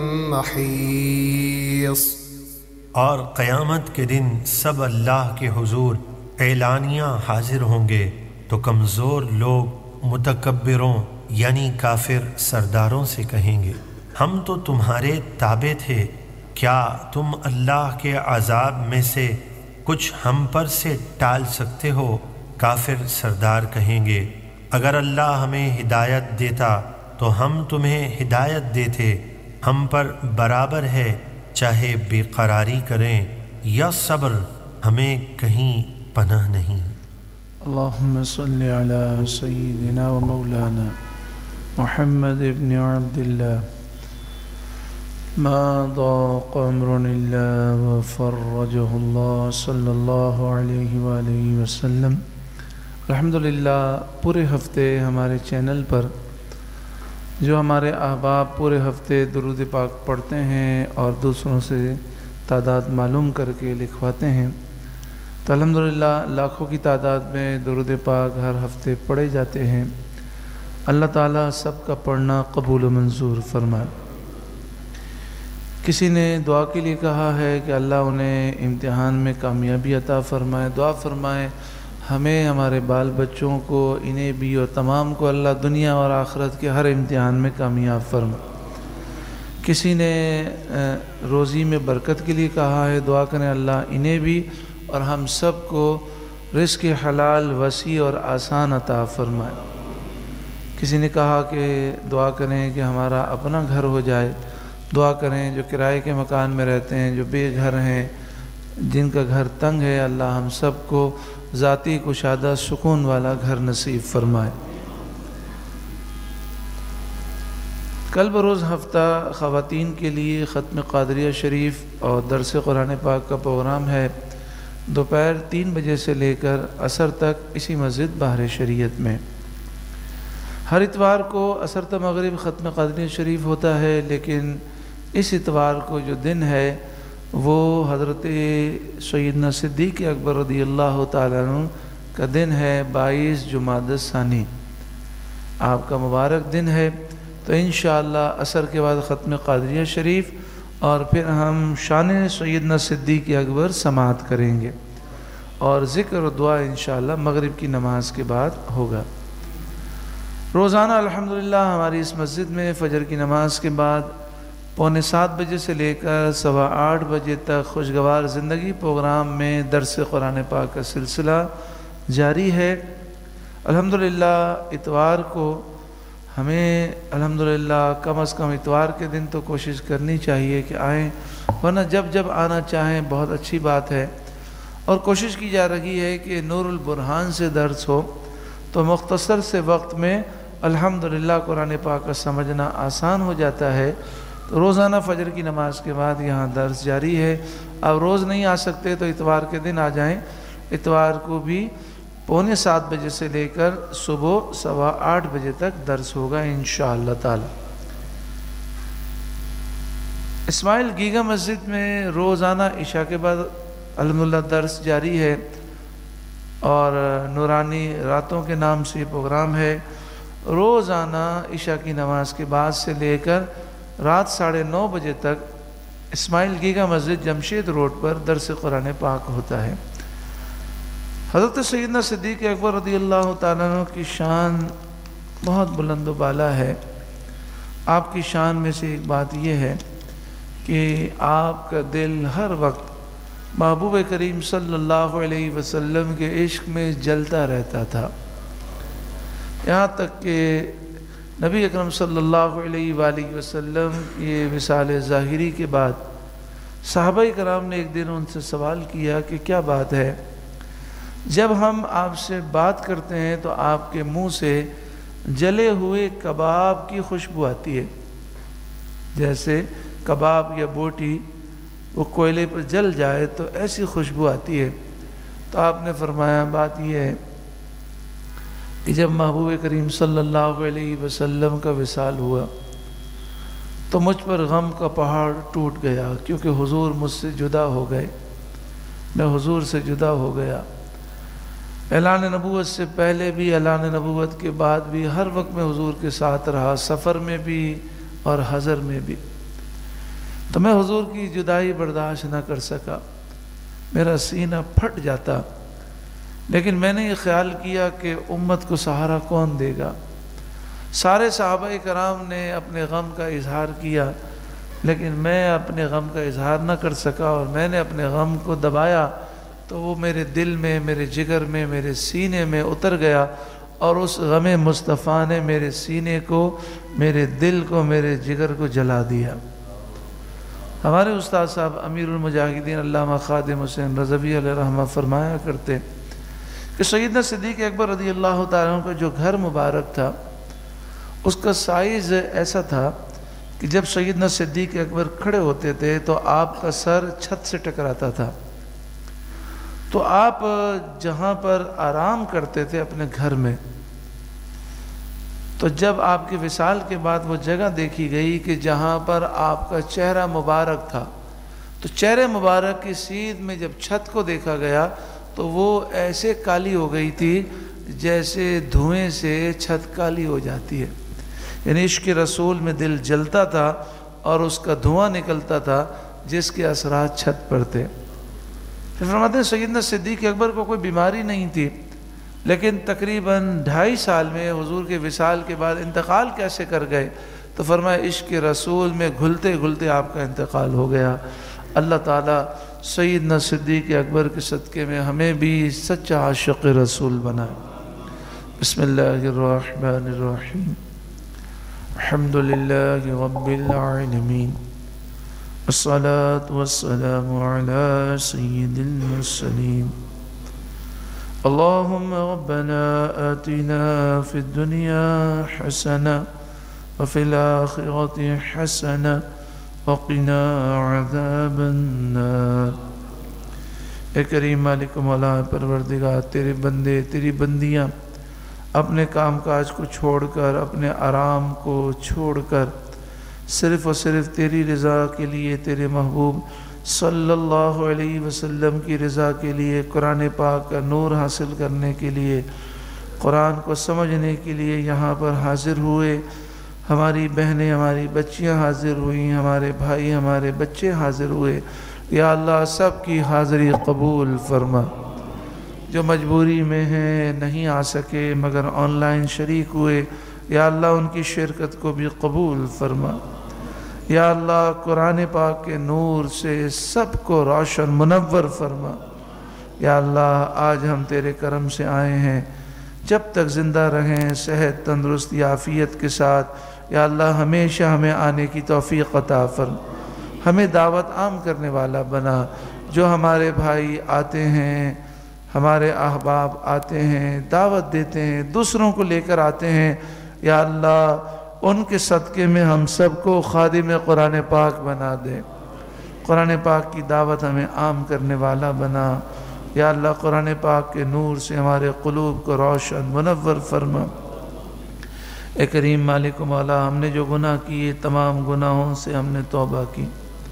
محيص۔ اور قیامت کے دن سب اللہ کے حضور اعلانیہ حاضر ہوں گے تو کمزور لوگ متکبروں یعنی کافر سرداروں سے کہیں گے ہم تو تمہارے تابع تھے، کیا تم اللہ کے عذاب میں سے کچھ ہم پر سے ٹال سکتے ہو؟ کافر سردار کہیں گے اگر اللہ ہمیں ہدایت دیتا تو ہم تمہیں ہدایت دیتے، ہم پر برابر ہے چاہے بے قراری کریں یا صبر، ہمیں کہیں پناہ نہیں۔ اللہم صلی علی سیدنا و مولانا محمد ابن عبداللہ ما ضاق امر الا وفرجہ اللہ صلی اللہ علیہ وآلہ وسلم۔ الحمدللہ پورے ہفتے ہمارے چینل پر جو ہمارے احباب پورے ہفتے درود پاک پڑھتے ہیں اور دوسروں سے تعداد معلوم کر کے لکھواتے ہیں، تو الحمدللہ لاکھوں کی تعداد میں درود پاک ہر ہفتے پڑھے جاتے ہیں۔ اللہ تعالیٰ سب کا پڑھنا قبول و منظور فرمائے۔ کسی نے دعا کے لیے کہا ہے کہ اللہ انہیں امتحان میں کامیابی عطا فرمائے، دعا فرمائے ہمیں، ہمارے بال بچوں کو، انہیں بھی اور تمام کو اللہ دنیا اور آخرت کے ہر امتحان میں کامیاب فرمائے۔ کسی نے روزی میں برکت کے لیے کہا ہے، دعا کریں اللہ انہیں بھی اور ہم سب کو رزق حلال وسیع اور آسان عطا فرمائے۔ کسی نے کہا کہ دعا کریں کہ ہمارا اپنا گھر ہو جائے، دعا کریں جو کرائے کے مکان میں رہتے ہیں، جو بے گھر ہیں، جن کا گھر تنگ ہے، اللہ ہم سب کو ذاتی کشادہ سکون والا گھر نصیب فرمائے۔ کل بروز ہفتہ خواتین کے لیے ختم قادریہ شریف اور درس قرآن پاک کا پروگرام ہے، دوپہر 3 بجے سے لے کر عصر تک اسی مسجد بہر شریعت میں۔ ہر اتوار کو عصر تا مغرب ختم قادریہ شریف ہوتا ہے، لیکن اس اتوار کو جو دن ہے وہ حضرت سیدنا صدیق اکبر رضی اللہ تعالیٰ عنہ کا دن ہے، 22 جمادی الثانی، آپ کا مبارک دن ہے۔ تو انشاءاللہ عصر کے بعد ختم قادریہ شریف اور پھر ہم شان سیدنا صدیق اکبر سماعت کریں گے اور ذکر و دعا انشاءاللہ مغرب کی نماز کے بعد ہوگا۔ روزانہ الحمدللہ ہماری اس مسجد میں فجر کی نماز کے بعد 6:45 بجے سے لے کر 8:15 بجے تک خوشگوار زندگی پروگرام میں درس قرآن پاک کا سلسلہ جاری ہے۔ الحمدللہ اتوار کو ہمیں الحمدللہ کم از کم اتوار کے دن تو کوشش کرنی چاہیے کہ آئیں، ورنہ جب آنا چاہیں بہت اچھی بات ہے۔ اور کوشش کی جا رہی ہے کہ نور البرہان سے درس ہو تو مختصر سے وقت میں الحمدللہ قرآن پاک کا سمجھنا آسان ہو جاتا ہے۔ تو روزانہ فجر کی نماز کے بعد یہاں درس جاری ہے۔ اب روز نہیں آ سکتے تو اتوار کے دن آ جائیں، اتوار کو بھی 6:45 بجے سے لے کر صبح 8:15 بجے تک درس ہوگا انشاءاللہ تعالی۔ اسماعیل گیگا مسجد میں روزانہ عشاء کے بعد الحمدللہ درس جاری ہے اور نورانی راتوں کے نام سے یہ پروگرام ہے۔ روزانہ عشاء کی نماز کے بعد سے لے کر رات 9:30 بجے تک اسماعیل گیگا مسجد جمشید روڈ پر درس قرآن پاک ہوتا ہے۔ حضرت سیدنا صدیق اکبر رضی اللہ تعالیٰ عنہ کی شان بہت بلند و بالا ہے۔ آپ کی شان میں سے ایک بات یہ ہے کہ آپ کا دل ہر وقت محبوب کریم صلی اللہ علیہ وسلم کے عشق میں جلتا رہتا تھا، یہاں تک کہ نبی اکرم صلی اللہ علیہ وآلہ وسلم یہ مثال ظاہری کے بعد صحابہ کرام نے ایک دن ان سے سوال کیا کہ کیا بات ہے، جب ہم آپ سے بات کرتے ہیں تو آپ کے منہ سے جلے ہوئے کباب کی خوشبو آتی ہے، جیسے کباب یا بوٹی وہ کوئلے پر جل جائے تو ایسی خوشبو آتی ہے۔ تو آپ نے فرمایا بات یہ ہے کہ جب محبوب کریم صلی اللہ علیہ وسلم کا وصال ہوا تو مجھ پر غم کا پہاڑ ٹوٹ گیا، کیونکہ حضور مجھ سے جدا ہو گئے، میں حضور سے جدا ہو گیا۔ اعلان نبوت سے پہلے بھی، اعلان نبوت کے بعد بھی ہر وقت میں حضور کے ساتھ رہا، سفر میں بھی اور حضر میں بھی۔ تو میں حضور کی جدائی برداشت نہ کر سکا، میرا سینہ پھٹ جاتا، لیکن میں نے یہ خیال کیا کہ امت کو سہارا کون دے گا۔ سارے صحابہ کرام نے اپنے غم کا اظہار کیا، لیکن میں اپنے غم کا اظہار نہ کر سکا، اور میں نے اپنے غم کو دبایا تو وہ میرے دل میں، میرے جگر میں، میرے سینے میں اتر گیا، اور اس غم مصطفیٰ نے میرے سینے کو، میرے دل کو، میرے جگر کو جلا دیا۔ ہمارے استاد صاحب امیر المجاہدین علامہ خادم حسین رضوی علیہ رحمہ فرمایا کرتے کہ سیدنا صدیق اکبر رضی اللہ تعالیٰ عنہ کا جو گھر مبارک تھا، اس کا سائز ایسا تھا کہ جب سیدنا صدیق اکبر کھڑے ہوتے تھے تو آپ کا سر چھت سے ٹکراتا تھا۔ تو آپ جہاں پر آرام کرتے تھے اپنے گھر میں، تو جب آپ کے وصال کے بعد وہ جگہ دیکھی گئی کہ جہاں پر آپ کا چہرہ مبارک تھا، تو چہرے مبارک کی سیدھ میں جب چھت کو دیکھا گیا تو وہ ایسے کالی ہو گئی تھی جیسے دھوئیں سے چھت کالی ہو جاتی ہے، یعنی عشق رسول میں دل جلتا تھا اور اس کا دھواں نکلتا تھا جس کے اثرات چھت پر تھے۔ پھر فرماتے ہیں سیدنا صدیق اکبر کو کوئی بیماری نہیں تھی، لیکن تقریباً 2.5 سال میں حضور کے وصال کے بعد انتقال کیسے کر گئے؟ تو فرمایا عشق رسول میں گھلتے گھلتے آپ کا انتقال ہو گیا۔ اللہ تعالیٰ سیدنا صدیق اکبر کے صدقے میں ہمیں بھی سچا عاشق رسول بنائے۔ بسم اللہ الرحمن الرحیم، الحمدللہ رب العالمین، والصلاة والسلام على سید المرسلین، اللهم ربنا آتنا في الدنيا حسنة وفي الآخرة حسنة وقنا عذاب النار۔ اے کریم مالک مولا پروردگار، تیرے بندے، تیری بندیاں اپنے کام کاج کو چھوڑ کر، اپنے آرام کو چھوڑ کر صرف اور صرف تیری رضا کے لیے، تیرے محبوب صلی اللہ علیہ وسلم کی رضا کے لیے، قرآن پاک کا نور حاصل کرنے کے لیے، قرآن کو سمجھنے کے لیے یہاں پر حاضر ہوئے۔ ہماری بہنیں، ہماری بچیاں حاضر ہوئیں، ہمارے بھائی، ہمارے بچے حاضر ہوئے۔ یا اللہ سب کی حاضری قبول فرما۔ جو مجبوری میں ہیں، نہیں آ سکے مگر آن لائن شریک ہوئے، یا اللہ ان کی شرکت کو بھی قبول فرما۔ یا اللہ قرآن پاک کے نور سے سب کو روشن منور فرما۔ یا اللہ آج ہم تیرے کرم سے آئے ہیں، جب تک زندہ رہیں صحت تندرستی عافیت کے ساتھ، یا اللہ ہمیشہ ہمیں آنے کی توفیق عطا فرما۔ ہمیں دعوت عام کرنے والا بنا۔ جو ہمارے بھائی آتے ہیں، ہمارے احباب آتے ہیں، دعوت دیتے ہیں، دوسروں کو لے کر آتے ہیں، یا اللہ ان کے صدقے میں ہم سب کو خادم قرآن پاک بنا دے۔ قرآن پاک کی دعوت ہمیں عام کرنے والا بنا۔ یا اللہ قرآن پاک کے نور سے ہمارے قلوب کو روشن منور فرما۔ اے کریم مالک و مولا، ہم نے جو گناہ کیے تمام گناہوں سے ہم نے توبہ کی،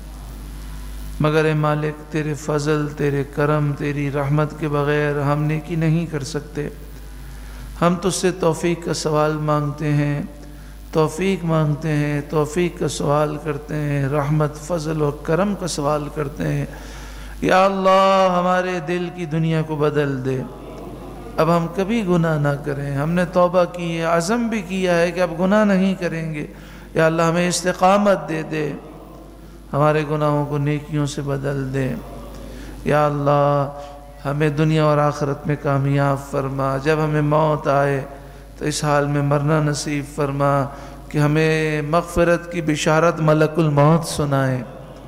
مگر اے مالک تیرے فضل، تیرے کرم، تیری رحمت کے بغیر ہم نیکی نہیں کر سکتے۔ ہم تجھ سے توفیق کا سوال مانگتے ہیں، توفیق مانگتے ہیں، توفیق کا سوال کرتے ہیں، رحمت، فضل و کرم کا سوال کرتے ہیں۔ یا اللہ ہمارے دل کی دنیا کو بدل دے، اب ہم کبھی گناہ نہ کریں۔ ہم نے توبہ کی ہے، عزم بھی کیا ہے کہ اب گناہ نہیں کریں گے۔ یا اللہ ہمیں استقامت دے دے، ہمارے گناہوں کو نیکیوں سے بدل دے۔ یا اللہ ہمیں دنیا اور آخرت میں کامیاب فرما۔ جب ہمیں موت آئے تو اس حال میں مرنا نصیب فرما کہ ہمیں مغفرت کی بشارت ملک الموت سنائے،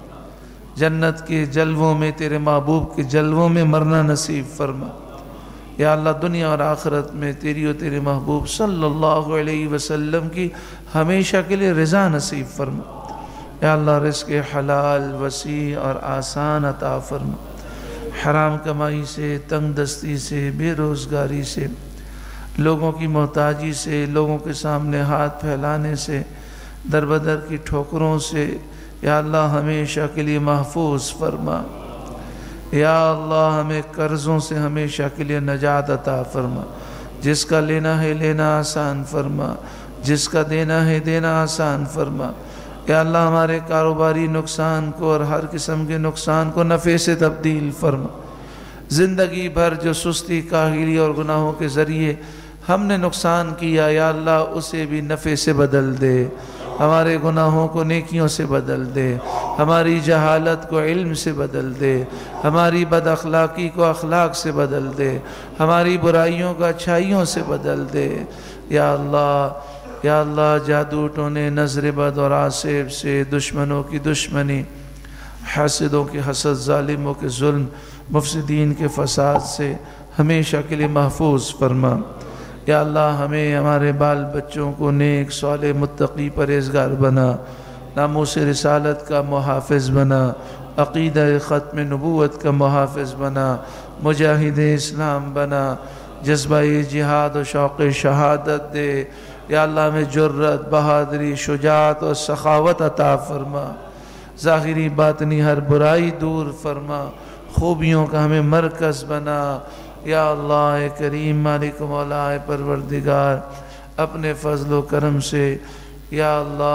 جنت کے جلووں میں، تیرے محبوب کے جلووں میں مرنا نصیب فرما۔ یا اللہ دنیا اور آخرت میں تیری و تیرے محبوب صلی اللہ علیہ وسلم کی ہمیشہ کے لیے رضا نصیب فرما۔ یا اللہ رزق حلال وسیع اور آسان عطا فرما۔ حرام کمائی سے، تنگ دستی سے، بے روزگاری سے، لوگوں کی محتاجی سے، لوگوں کے سامنے ہاتھ پھیلانے سے، در بدر کی ٹھوکروں سے، یا اللہ ہمیشہ کے لیے محفوظ فرما۔ یا اللہ ہمیں قرضوں سے ہمیشہ کے لیے نجات عطا فرما، جس کا لینا ہے لینا آسان فرما، جس کا دینا ہے دینا آسان فرما۔ یا اللہ ہمارے کاروباری نقصان کو اور ہر قسم کے نقصان کو نفع سے تبدیل فرما۔ زندگی بھر جو سستی، کاہلی اور گناہوں کے ذریعے ہم نے نقصان کیا، یا اللہ اسے بھی نفع سے بدل دے، ہمارے گناہوں کو نیکیوں سے بدل دے، ہماری جہالت کو علم سے بدل دے، ہماری بد اخلاقی کو اخلاق سے بدل دے، ہماری برائیوں کو اچھائیوں سے بدل دے۔ یا اللہ جادو ٹونے، نظر بد اور آصف سے، دشمنوں کی دشمنی، حاسدوں کی حسد، ظالموں کے ظلم، مفسدین کے فساد سے ہمیشہ کے لیے محفوظ فرما۔ یا اللہ ہمیں، ہمارے بال بچوں کو نیک، صالح، متقی، پرہیزگار بنا، ناموس رسالت کا محافظ بنا، عقیدہ ختم نبوت کا محافظ بنا، مجاہد اسلام بنا، جذبہ جہاد و شوق شہادت دے۔ یا اللہ ہمیں جرت، بہادری، شجاعت اور سخاوت عطا فرما، ظاہری باطنی ہر برائی دور فرما، خوبیوں کا ہمیں مرکز بنا۔ یا اللہ کریم، مالک مولا پروردگار، اپنے فضل و کرم سے یا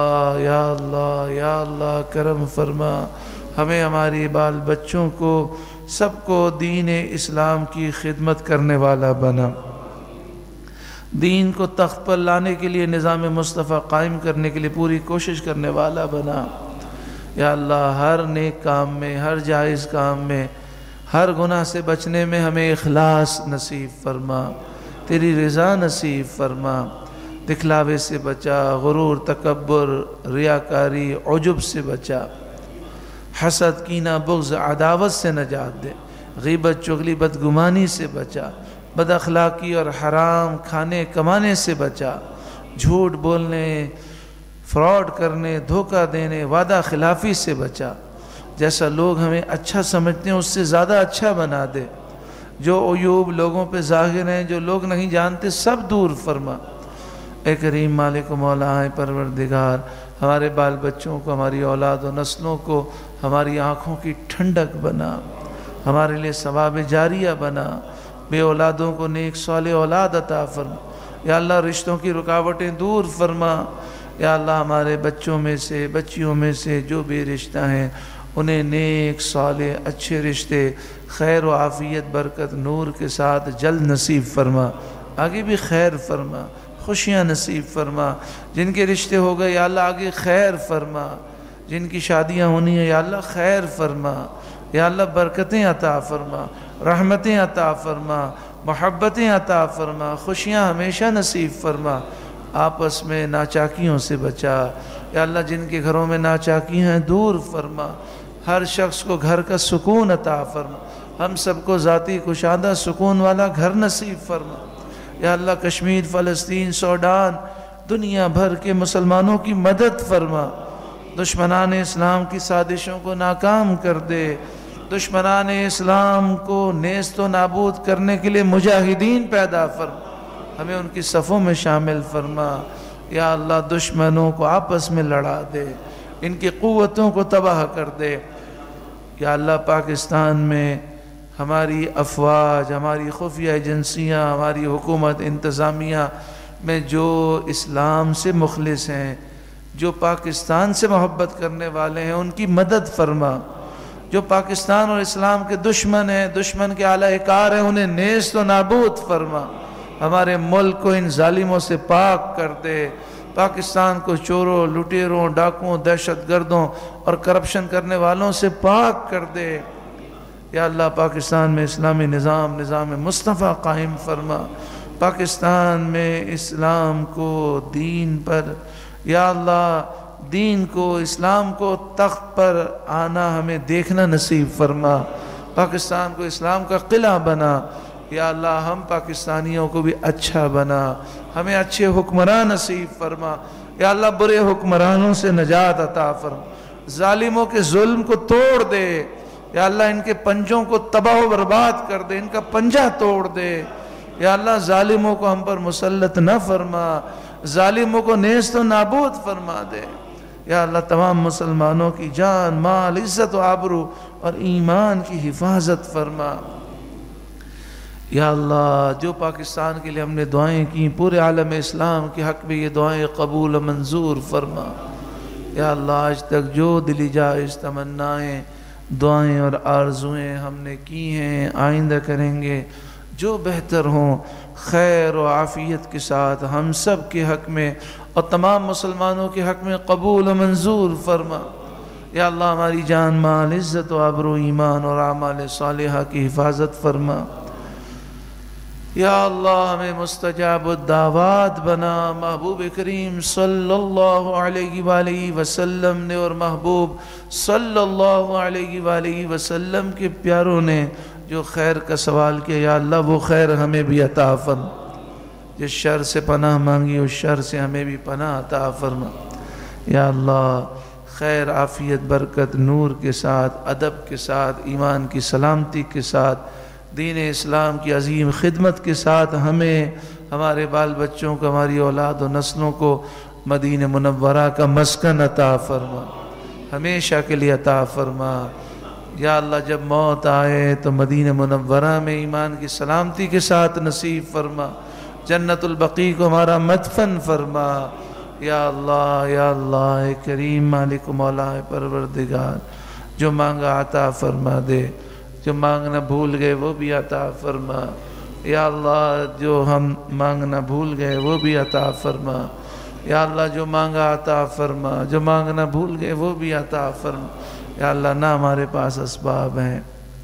اللہ کرم فرما، ہمیں، ہماری بال بچوں کو، سب کو دین اسلام کی خدمت کرنے والا بنا، دین کو تخت پر لانے کے لیے، نظام مصطفیٰ قائم کرنے کے لیے پوری کوشش کرنے والا بنا۔ یا اللہ ہر نیک کام میں، ہر جائز کام میں، ہر گناہ سے بچنے میں ہمیں اخلاص نصیب فرما، تیری رضا نصیب فرما، دکھلاوے سے بچا، غرور، تکبر، ریاکاری، عجب سے بچا، حسد، کینہ، بغض، عداوت سے نجات دے، غیبت، چغلی، بدگمانی سے بچا، بد اخلاقی اور حرام کھانے کمانے سے بچا، جھوٹ بولنے، فراڈ کرنے، دھوکہ دینے، وعدہ خلافی سے بچا، جیسا لوگ ہمیں اچھا سمجھتے ہیں اس سے زیادہ اچھا بنا دے، جو عیوب لوگوں پہ ظاہر ہیں، جو لوگ نہیں جانتے، سب دور فرما۔ اے کریم، مالک و مولا پروردگار، ہمارے بال بچوں کو، ہماری اولاد و نسلوں کو ہماری آنکھوں کی ٹھنڈک بنا، ہمارے لیے ثواب جاریہ بنا، بے اولادوں کو نیک صالح اولاد عطا فرما۔ یا اللہ رشتوں کی رکاوٹیں دور فرما۔ یا اللہ ہمارے بچوں میں سے، بچیوں میں سے جو بے رشتہ ہیں، انہیں نیک صالح اچھے رشتے، خیر و عافیت، برکت، نور کے ساتھ جلد نصیب فرما، آگے بھی خیر فرما، خوشیاں نصیب فرما۔ جن کے رشتے ہو گئے یا اللہ آگے خیر فرما، جن کی شادیاں ہونی ہیں یا اللہ خیر فرما، یا اللہ برکتیں عطا فرما، رحمتیں عطا فرما، محبتیں عطا فرما، خوشیاں ہمیشہ نصیب فرما، آپس میں ناچاکیوں سے بچا۔ یا اللہ جن کے گھروں میں ناچاکی ہیں دور فرما، ہر شخص کو گھر کا سکون عطا فرما، ہم سب کو ذاتی کشادہ سکون والا گھر نصیب فرما۔ یا اللہ کشمیر، فلسطین، سوڈان، دنیا بھر کے مسلمانوں کی مدد فرما، دشمنان اسلام کی سازشوں کو ناکام کر دے، دشمنان اسلام کو نیست و نابود کرنے کے لیے مجاہدین پیدا فرما، ہمیں ان کی صفوں میں شامل فرما۔ یا اللہ دشمنوں کو آپس میں لڑا دے، ان کی قوتوں کو تباہ کر دے۔ یا اللہ پاکستان میں ہماری افواج، ہماری خفیہ ایجنسیاں، ہماری حکومت، انتظامیہ میں جو اسلام سے مخلص ہیں، جو پاکستان سے محبت کرنے والے ہیں، ان کی مدد فرما۔ جو پاکستان اور اسلام کے دشمن ہیں، دشمن کے اعلی کار ہیں، انہیں نیست و نابود فرما۔ ہمارے ملک کو ان ظالموں سے پاک کر دے، پاکستان کو چوروں، لٹیروں، ڈاکوں، دہشت گردوں اور کرپشن کرنے والوں سے پاک کر دے۔ یا اللہ پاکستان میں اسلامی نظام مصطفیٰ قائم فرما، پاکستان میں اسلام کو، دین پر، یا اللہ دین کو، اسلام کو تخت پر آنا ہمیں دیکھنا نصیب فرما، پاکستان کو اسلام کا قلعہ بنا۔ یا اللہ ہم پاکستانیوں کو بھی اچھا بنا، ہمیں اچھے حکمران نصیب فرما۔ یا اللہ برے حکمرانوں سے نجات عطا فرما، ظالموں کے ظلم کو توڑ دے۔ یا اللہ ان کے پنجوں کو تباہ و برباد کر دے، ان کا پنجہ توڑ دے۔ یا اللہ ظالموں کو ہم پر مسلط نہ فرما، ظالموں کو نیست و نابود فرما دے۔ یا اللہ تمام مسلمانوں کی جان مال عزت و آبرو اور ایمان کی حفاظت فرما۔ یا اللہ جو پاکستان کے لیے ہم نے دعائیں کی پورے عالم اسلام کے حق میں یہ دعائیں قبول و منظور فرما۔ یا اللہ آج تک جو دلی جائز تمنائیں دعائیں اور آرزویں ہم نے کی ہیں آئندہ کریں گے جو بہتر ہوں خیر و عافیت کے ساتھ ہم سب کے حق میں اور تمام مسلمانوں کے حق میں قبول و منظور فرما۔ یا اللہ ہماری جان مال عزت و آبرو ایمان اور اعمال صالحہ کی حفاظت فرما۔ یا اللہ ہمیں مستجاب الدعوات بنا۔ محبوب کریم صلی اللہ علیہ وآلہ وسلم نے اور محبوب صلی اللہ علیہ وآلہ وسلم کے پیاروں نے جو خیر کا سوال کیا یا اللہ وہ خیر ہمیں بھی عطا فرما۔ جس شر سے پناہ مانگی اس شر سے ہمیں بھی پناہ عطا فرما۔ یا اللہ خیر عافیت برکت نور کے ساتھ ادب کے ساتھ ایمان کی سلامتی کے ساتھ دین اسلام کی عظیم خدمت کے ساتھ ہمیں ہمارے بال بچوں کو ہماری اولاد و نسلوں کو مدینہ منورہ کا مسکن عطا فرما، ہمیشہ کے لیے عطا فرما۔ یا اللہ جب موت آئے تو مدینہ منورہ میں ایمان کی سلامتی کے ساتھ نصیب فرما، جنت البقیع کو ہمارا مدفن فرما۔ یا اللہ اے کریم مالک و مولا پروردگار جو مانگا عطا فرما دے، جو مانگنا بھول گئے وہ بھی عطا فرما۔ یا اللہ جو ہم مانگنا بھول گئے وہ بھی عطا فرما۔ یا اللہ جو مانگا عطا فرما، جو مانگنا بھول گئے وہ بھی عطا فرما۔ یا اللہ نہ ہمارے پاس اسباب ہیں،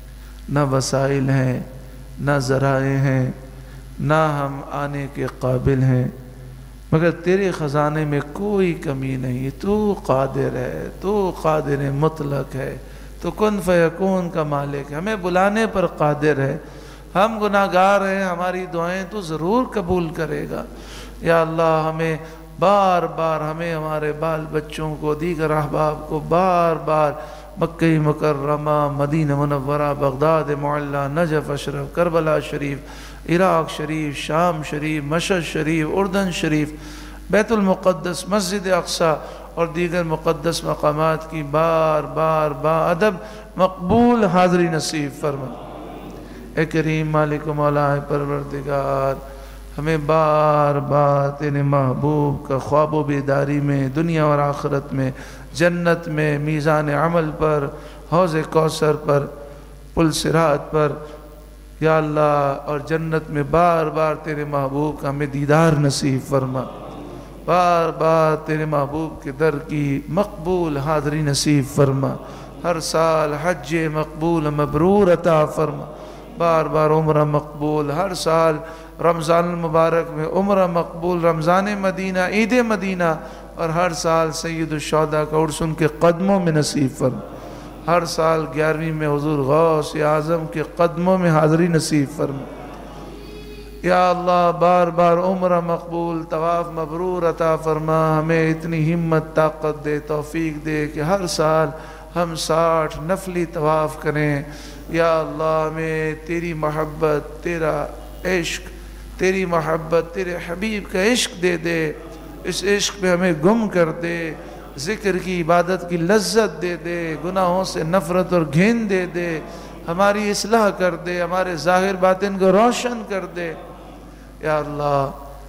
نہ وسائل ہیں، نہ ذرائع ہیں، نہ ہم آنے کے قابل ہیں، مگر تیرے خزانے میں کوئی کمی نہیں۔ تو قادر ہے، تو قادر مطلق ہے، تو کن فیکون کا مالک ہے، ہمیں بلانے پر قادر ہے۔ ہم گناہگار ہیں، ہماری دعائیں تو ضرور قبول کرے گا۔ یا اللہ ہمیں بار بار ہمیں ہمارے بال بچوں کو دیگر احباب کو بار بار مکہ مکرمہ مدینہ منورہ بغداد معلیٰ نجف اشرف کربلا شریف عراق شریف شام شریف مشہد شریف اردن شریف بیت المقدس مسجد اقصی اور دیگر مقدس مقامات کی بار بار ادب مقبول حاضری نصیب فرما۔ اے کریم مالک و مولا پروردگار ہمیں بار بار تیرے محبوب کا خواب و بیداری میں دنیا اور آخرت میں جنت میں میزان عمل پر حوض کوثر پر پل صراط پر یا اللہ اور جنت میں بار بار تیرے محبوب کا ہمیں دیدار نصیب فرما، بار بار تیرے محبوب کے در کی مقبول حاضری نصیب فرما، ہر سال حج مقبول مبرور عطا فرما، بار بار عمرہ مقبول، ہر سال رمضان المبارک میں عمرہ مقبول، رمضان مدینہ عید مدینہ اور ہر سال سید الشہداء کا عرس ان کے قدموں میں نصیب فرما، ہر سال 11ویں میں حضور غوث اعظم کے قدموں میں حاضری نصیب فرما۔ یا اللہ بار بار عمرہ مقبول طواف مبرور عطا فرما، ہمیں اتنی ہمت طاقت دے توفیق دے کہ ہر سال ہم 60 نفلی طواف کریں۔ یا اللہ ہمیں تیری محبت تیرا عشق تیری محبت تیرے حبیب کا عشق دے دے، اس عشق پہ ہمیں گم کر دے، ذکر کی عبادت کی لذت دے دے، گناہوں سے نفرت اور گھن دے دے، ہماری اصلاح کر دے، ہمارے ظاہر باطن کو روشن کر دے۔ یا اللہ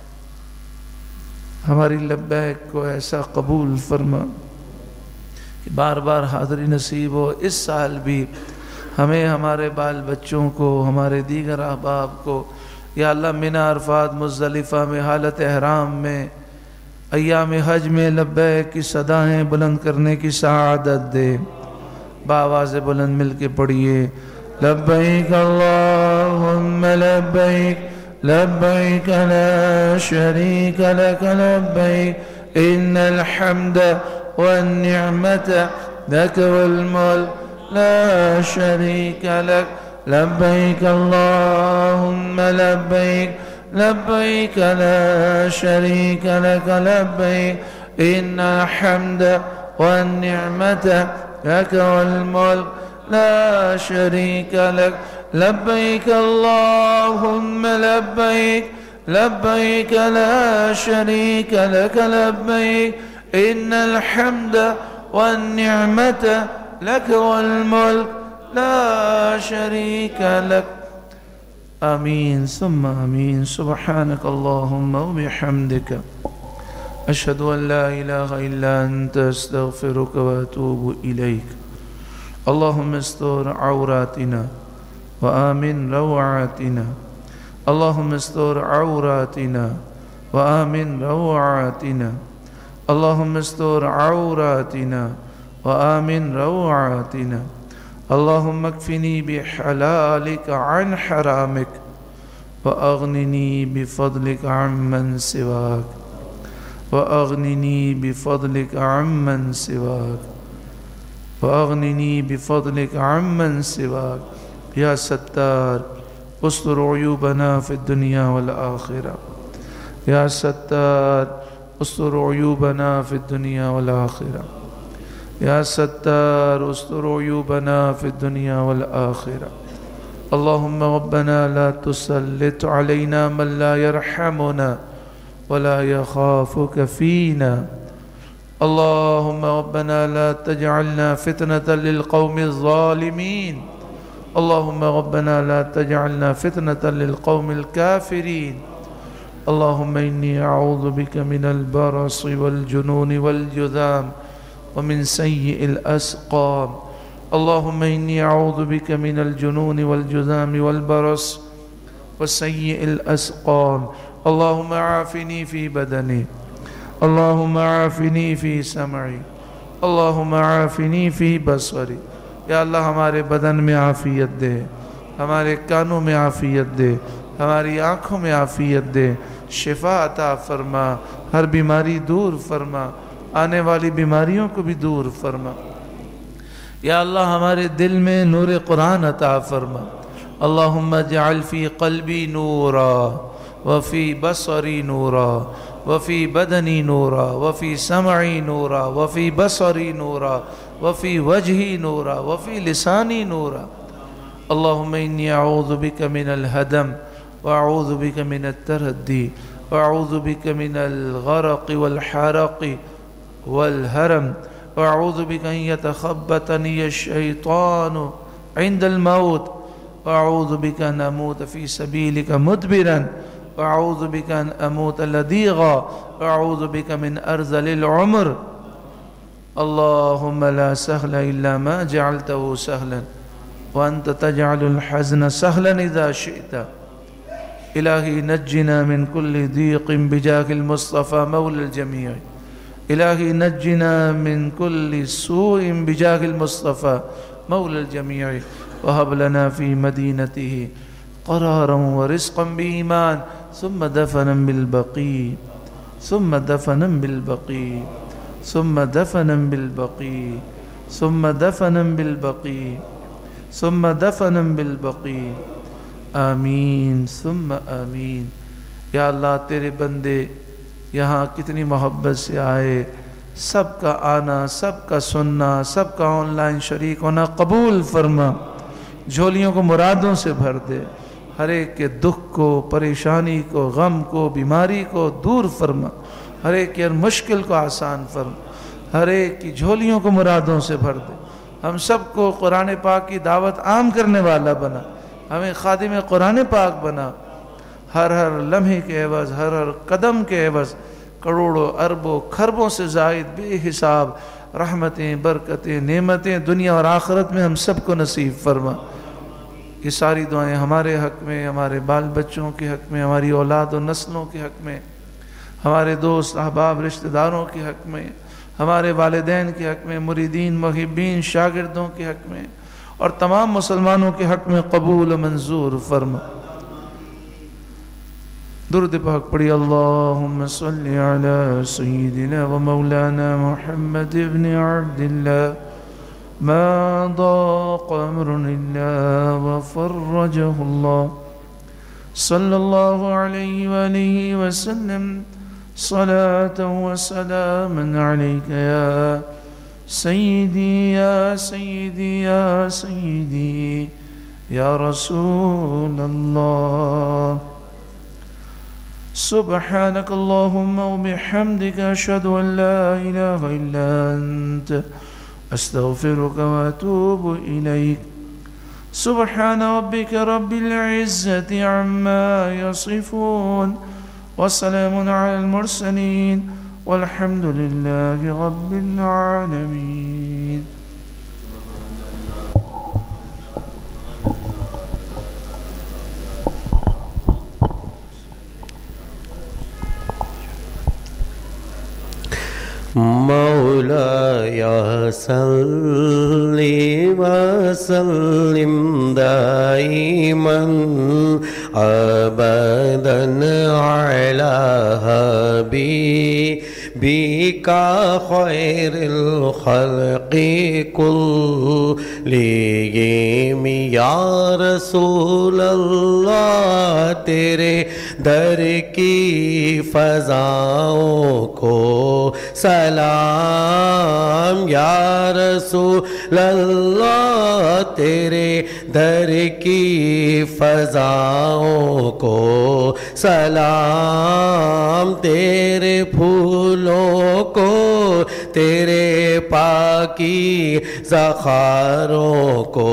ہماری لبیک کو ایسا قبول فرما کہ بار بار حاضری نصیب ہو۔ اس سال بھی ہمیں ہمارے بال بچوں کو ہمارے دیگر احباب کو یا اللہ منی عرفات مزدلفہ میں حالت احرام میں ایام حج میں لبیک کی صدایں بلند کرنے کی سعادت دے۔ بآواز بلند مل کے پڑھیے لبیک اللہم لبیک لبیک لا شریک لک لبیک ان الحمد والنعمت لک والملک لا شریک لک لبیک اللہم لبیک لبیک لا شریک لک لبیک ان الحمد والنعمت لک والملک لا شریک لک لبیک اللہم لبیک لبیک لا شریک لک لبیک إن الحمد والنعمة لك والملك لا شريك لك. آمين ثم آمين. سبحانك اللهم وبحمدك أشهد أن لا إله إلا أنت أستغفرك وأتوب إليك. اللهم استر عوراتنا وآمن روعاتنا. اللهم استر عوراتنا وآمن روعاتنا. اللهم استر عوراتنا وآمن روعاتنا. اللهم اكفني بحلالك عن حرامك وأغنني بفضلك عمن سواك. وأغنني بفضلك عمن سواك. وأغنني بفضلك عمن سواك. يا ستار استر عيوبنا في الدنيا والآخرة. يا ستار استر عيوبنا في الدنيا والآخرة. يا ستار استر عيوبنا في الدنيا والآخرة. اللهم ربنا لا تسلط علينا من لا يرحمنا ولا يخافك فينا. اللهم ربنا لا تجعلنا فتنة للقوم الظالمين. اللهم ربنا لا تجعلنا فتنة للقوم الكافرين. اللهم إني أعوذ بك من البرص والجنون والجذام ومن سيء الأسقام. اللهم إني أعوذ بك من الجنون والجذام والبرص وسيء الأسقام. اللهم عافني في بدني. اللهم عافني في سمعي. اللهم عافنی فی بصری. یا اللہ ہمارے بدن میں عافیت دے، ہمارے کانوں میں عافیت دے، ہماری آنکھوں میں عافیت دے، شفا عطا فرما، ہر بیماری دور فرما، آنے والی بیماریوں کو بھی دور فرما. یا اللہ ہمارے دل میں نور قرآن عطا فرما. اللہم اجعل فی قلبی نورا وفی بصری نورا وفی بدنی نورا وفی سمعی نورا وفی بصری نورا وفی وجہی نورا وفی لسانی نورا. اللہم انی اعوذ بک من الہدم واعوذ بک من التردی واعوذ بک من الغرق والحرق والهرم واعوذ بک ان یتخبطنی الشیطان عند الموت واعوذ بک ان اموت فی سبیلک مدبرا واعوذ بک ان اموت لدیغا واعوذ بک من ارذل العمر. اللهم لا سهل إلا ما جعلته سهلا وأنت تجعل الحزن سهلا إذا شئت. إلهي نجنا من كل ضيق بجاه المصطفى مولى الجميع. إلهي نجنا من كل سوء بجاه المصطفى مولى الجميع. وهب لنا في مدينته قرارا ورزقا بإيمان ثم دفنا بالبقيع ثم دفنا بالبقيع ثم دفنا بالبقيع ثم دفنا بالبقيع ثم دفنا بالبقيع. آمین ثم آمین. یا اللہ تیرے بندے یہاں کتنی محبت سے آئے، سب کا آنا، سب کا سننا، سب کا آن لائن شریک ہونا قبول فرما. جھولیوں کو مرادوں سے بھر دے، ہر ایک کے دکھ کو، پریشانی کو، غم کو، بیماری کو دور فرما. ہر ایک کی ہر مشکل کو آسان فرما، ہر ایک کی جھولیوں کو مرادوں سے بھر دے. ہم سب کو قرآن پاک کی دعوت عام کرنے والا بنا، ہمیں خادم قرآن پاک بنا. ہر ہر لمحے کے عوض، ہر ہر قدم کے عوض کروڑوں اربوں کھربوں سے زائد بے حساب رحمتیں، برکتیں، نعمتیں دنیا اور آخرت میں ہم سب کو نصیب فرما. یہ ساری دعائیں ہمارے حق میں، ہمارے بال بچوں کے حق میں، ہماری اولاد و نسلوں کے حق میں، ہمارے دوست احباب رشتہ داروں کے حق میں، ہمارے والدین کے حق میں، مریدین محبین شاگردوں کے حق میں اور تمام مسلمانوں کے حق میں قبول و منظور فرما. درود پاک پڑھی. اللہم صلی علی سیدنا و مولانا محمد ابن عبداللہ ما ضاق امر الا وفرجہ اللہ صلی اللہ علیہ وآلہ وسلم صلاة و سلاما علیک یا سیدی یا سیدی یا سیدی یا رسول اللہ. سبحانك اللهم وبحمدك أشهد أن لا إله إلا أنت أستغفرك وأتوب إليك. سبحان ربك رب العزة عما يصفون وسلام على المرسلين والحمد لله رب العالمين. مولاي صل وسلم دائما ابدا على حبيبك خير الخلق كلهم يا رسول اللہ تیرے در کی فضاؤں کو سلام یا رسول اللہ تیرے در کی فضاؤں کو سلام تیرے پھولوں کو تیرے پاکی زخاروں کو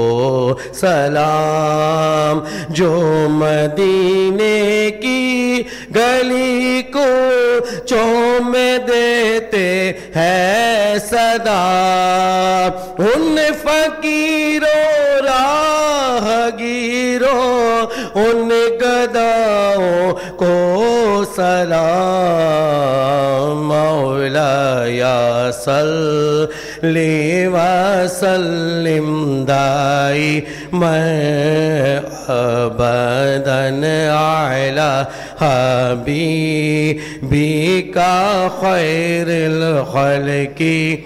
سلام جو مدینے کی گلی کو چوم دیتے ہیں صدا ان فقیروں راہگیروں ان گداؤں کو سلام مولاي صل وسلم دائما ابدا على حبيبك خير الخلق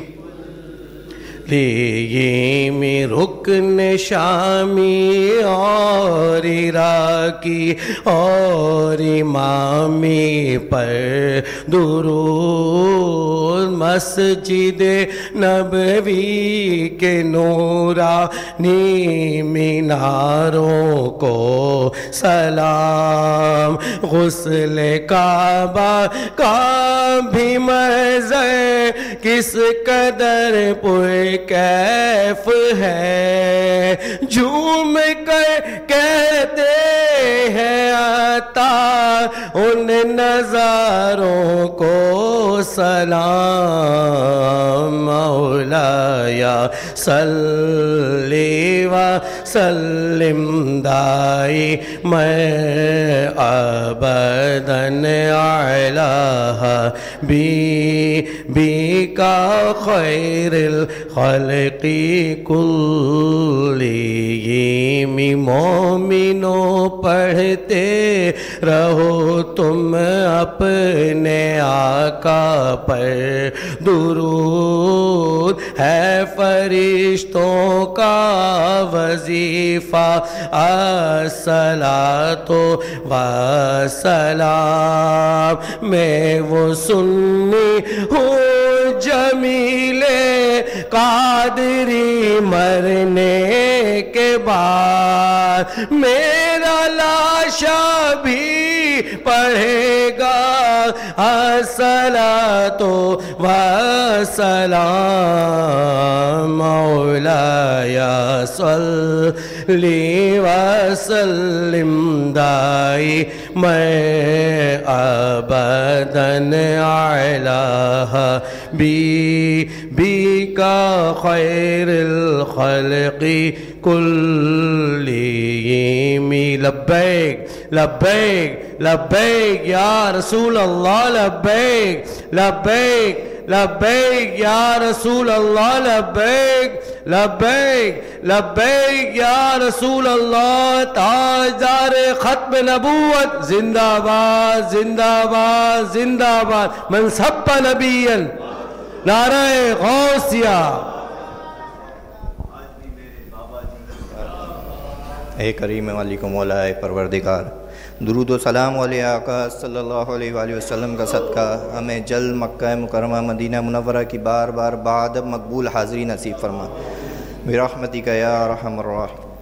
لیمی رکن شامی اور عراقی اور امامی پر درود مسجد نبوی کے نورانی میناروں کو سلام غسل کعبہ کا بھی مزہ کس قدر پر کیف ہے جھوم کر کہتے ہیں عطا ان نظاروں کو سلام مولاي صل وسلم دائما ابدا على حبيبك خير الخلق كلهم مومنوں پڑھتے رہو تم اپنے آقا پر درود ہے فرشتوں کا وظیفہ الصلاۃ والسلام میں وہ سنی ہوں جمیل قادری مرنے کے بعد میرا لاشا بھی پڑھے گا الصلاۃ والسلام مولاي صل وسلم دائما ابدا على حبيبك خير الخلق كلهم لبيك لبيك لبيك يا رسول الله لبيك لبيك لبيك يا رسول الله لبيك لبيك لبيك يا رسول الله تاجدار ختم نبوت زندہ باد زندہ باد زندہ باد من سب نبيا نعرہ غوثیہ. اے کریم مالک مولا اے پروردگار، درود و سلام علی آقا صلی اللہ علیہ وآلہ وسلم کا صدقہ ہمیں جلد مکہ مکرمہ مدینہ منورہ کی بار بار بعد مقبول حاضری نصیب فرما برحمتک یا ارحم الراحمین.